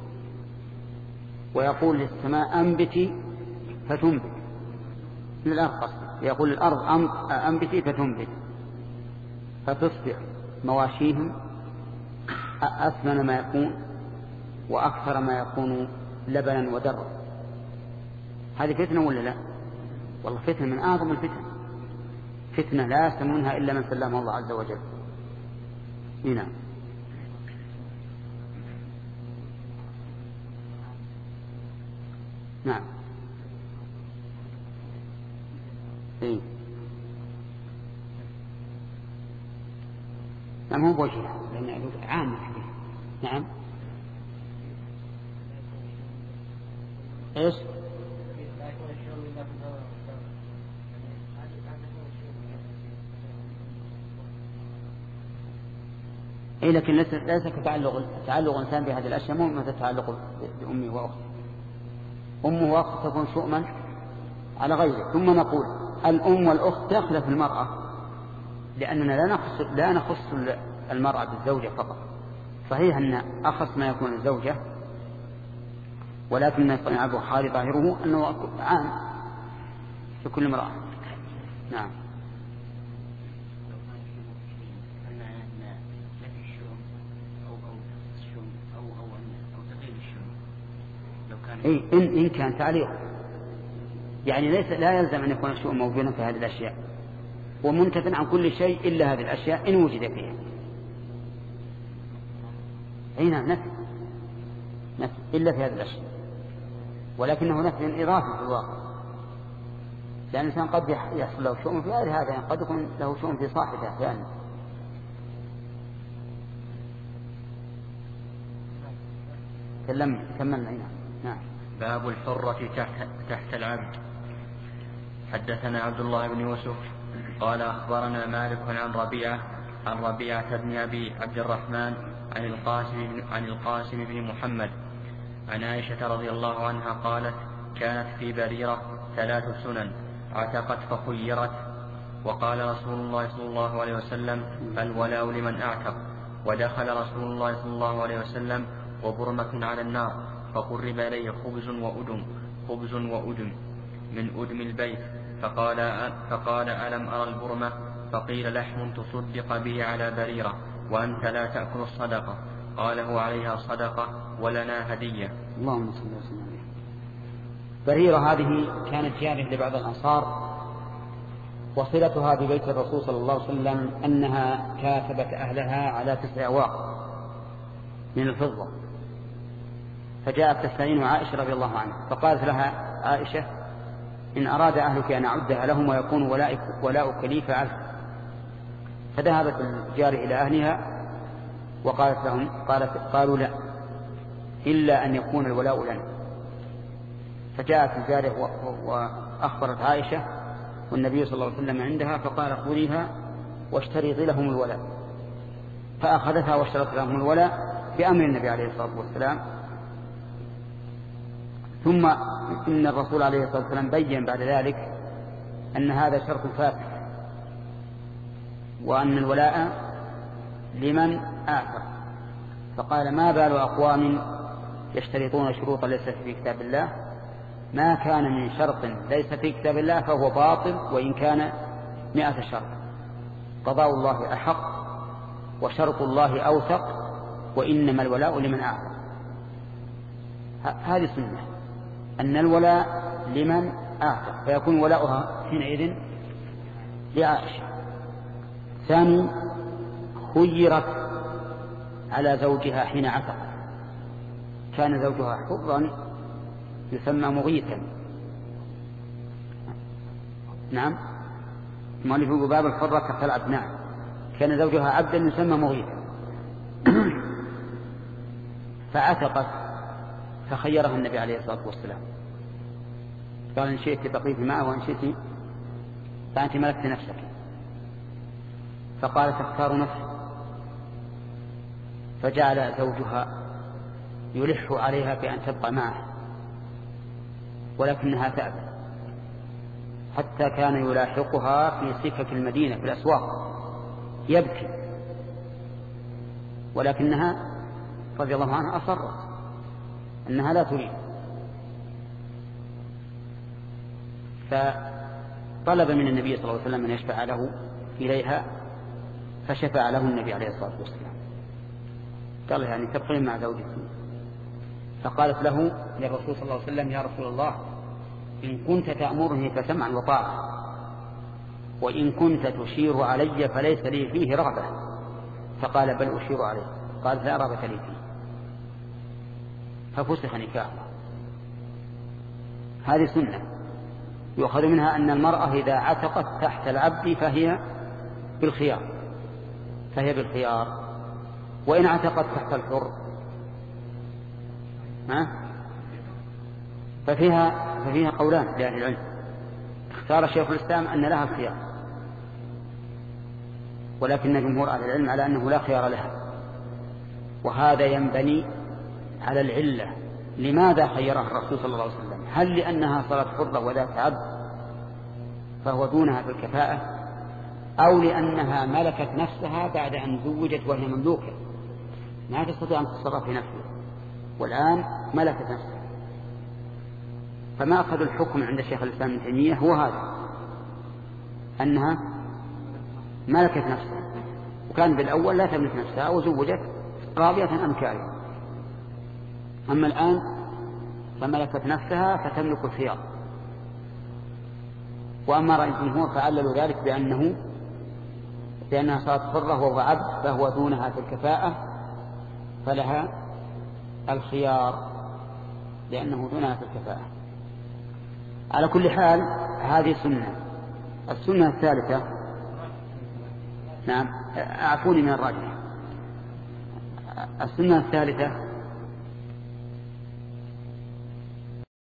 ويقول للسماء أنبتي فتنبت، للأرض يقول الأرض أنبتي فتنبت، فتصبح مواشيهم أثمن ما يكون وأكثر ما يكون لبنا ودرا. هذه فتنة ولا لا؟ والله فتنة من أعظم الفتن، فتنة لا يسمونها إلا من سلمه الله عز وجل. هنا نعم إيه نعم هو بوجه لأن عام نعم إيش إيه لكن ليس ليس كتعلق تعلق إنسان بهذه الأشياء مو مثل تعلق بأمه وأخته. أمه وأخته تكون شؤما على غيره. ثم نقول الأم والأخت تخلف المرأة، لأننا لا نخص لا نخص المرأة بالزوجة فقط، صحيح أن أخص ما يكون الزوجة، ولكن يصنع أبو حالي ظاهره أنه عام في كل امرأة. نعم إيه إن, إن كان تعليق، يعني ليس لا يلزم أن يكون الشؤم موجودا في هذه الأشياء، ومنتف عن كل شيء إلا هذه الأشياء إن وجد فيها. أي نعم نفي نفي إلا في هذه الأشياء، ولكنه نفي إضافي في الواقع، لأن الإنسان قد يحصل له شؤم في غير هذا، يعني قد يكون له شؤم في صاحبه أحيانا. تكلم كملنا هنا. نعم. باب الحرة تحت, تحت العبد. حدثنا عبد الله بن يوسف قال أخبرنا مالك عن ربيعة عن ربيعة بن أبي عبد الرحمن عن القاسم, عن القاسم بن محمد عن عائشة رضي الله عنها قالت كانت في بريرة ثلاث سنن اعتقت فخيرت، وقال رسول الله صلى الله عليه وسلم الولاء لمن اعتق، ودخل رسول الله صلى الله عليه وسلم وبرمة على النار فقرب إليه خبز وأدم خبز وأدم من أدم البيت، فقال, فقال ألم أرى البرمة؟ فقيل لحم تصدق به على بريرة وأنت لا تأكل الصدقة. قال هو عليها صدقة ولنا هدية. اللهم صل وسلم عليه. بريرة هذه كانت جارية لبعض الأنصار، وصلتها ببيت الرسول صلى الله عليه وسلم أنها كاتبت أهلها على تسع أواق من الفضة، فجاءت تستعين عائشة رضي الله عنها، فقالت لها عائشة إن أراد أهلك أن أعدها لهم ويكون ولاؤك لي فعلت. فذهبت الجارية إلى أهلها وقالت لهم قالت قالوا لا إلا أن يكون الولاء لنا. فجاءت الجارية وأخبرت عائشة والنبي صلى الله عليه وسلم عندها، فقال خذيها واشترطي لهم الولاء، فأخذتها واشترط لهم الولاء بأمر النبي عليه الصلاة والسلام. ثم إن الرسول عليه الصلاة والسلام بيّن بعد ذلك أن هذا شرط فاسد، وأن الولاء لمن أعتق، فقال ما بال أقوام يشترطون شروطا ليست في كتاب الله، ما كان من شرط ليس في كتاب الله فهو باطل وإن كان مئة شرط، قضاء الله أحق وشرط الله أوثق وإنما الولاء لمن أعتق. هذه سنة أن الولاء لمن أعتق، فيكون ولاؤها حينئذ لعائشة. ثاني خيرت على زوجها حين عتق، كان زوجها حرا يسمى مغيثا. نعم مؤلف باب الحرة تحت العبد. نعم كان زوجها عبدا يسمى مغيثا فعتقت، فخيرها النبي عليه الصلاة والسلام قال إن شئت بقيت معه وإن شئت فأنت ملكت نفسك، فقالت اختار نفسي، فجعل زوجها يلح عليها بأن تبقى معه ولكنها تأبى، حتى كان يلاحقها في سكك المدينة في الأسواق يبكي، ولكنها رضي الله عنها أصرت أنها لا تريد، فطلب من النبي صلى الله عليه وسلم أن يشفع له إليها، فشفع له النبي عليه الصلاة والسلام، قال يعني تبقين مع زوجك. فقالت له للرسول صلى الله عليه وسلم يا رسول الله إن كنت تأمرني فسمعا وطاعة، وإن كنت تشير علي فليس لي فيه رغبة. فقال بل أشير عليه، قال لا رغبة لي فيه، ففسخ نكاحه. هذه سنة يؤخذ منها أن المرأة إذا عتقت تحت العبد فهي بالخيار فهي بالخيار وإن عتقت تحت الحر ها ففيها ففيها قولان لأهل العلم. اختار شيخ الإسلام أن لها الخيار، ولكن جمهور أهل العلم على أنه لا خيار لها، وهذا ينبني على العلة. لماذا خيرها الرسول صلى الله عليه وسلم؟ هل لأنها صارت حرة وذات عبد فهو دونها في الكفاءة، أو لأنها ملكت نفسها بعد أن زوجت وهي مملوكة ما تستطيع أن تتصرف في نفسها، والآن ملكت نفسها؟ فما أخذ الحكم عند شيخ الإسلام ابن تيمية هو هذا، أنها ملكت نفسها، وكان بالأول لا تملك نفسها وزوجت راضية أم كارهة، أما الآن فملكت نفسها فتملك الخيار. وأما رأي الجمهور فعللوا ذلك بأنه لأنها صارت حرة وهو عبد فهو دونها في الكفاءة فلها الخيار لأنه دونها في الكفاءة. على كل حال هذه سنة. السنة الثالثة، نعم أعفوني من الراجح. السنة الثالثة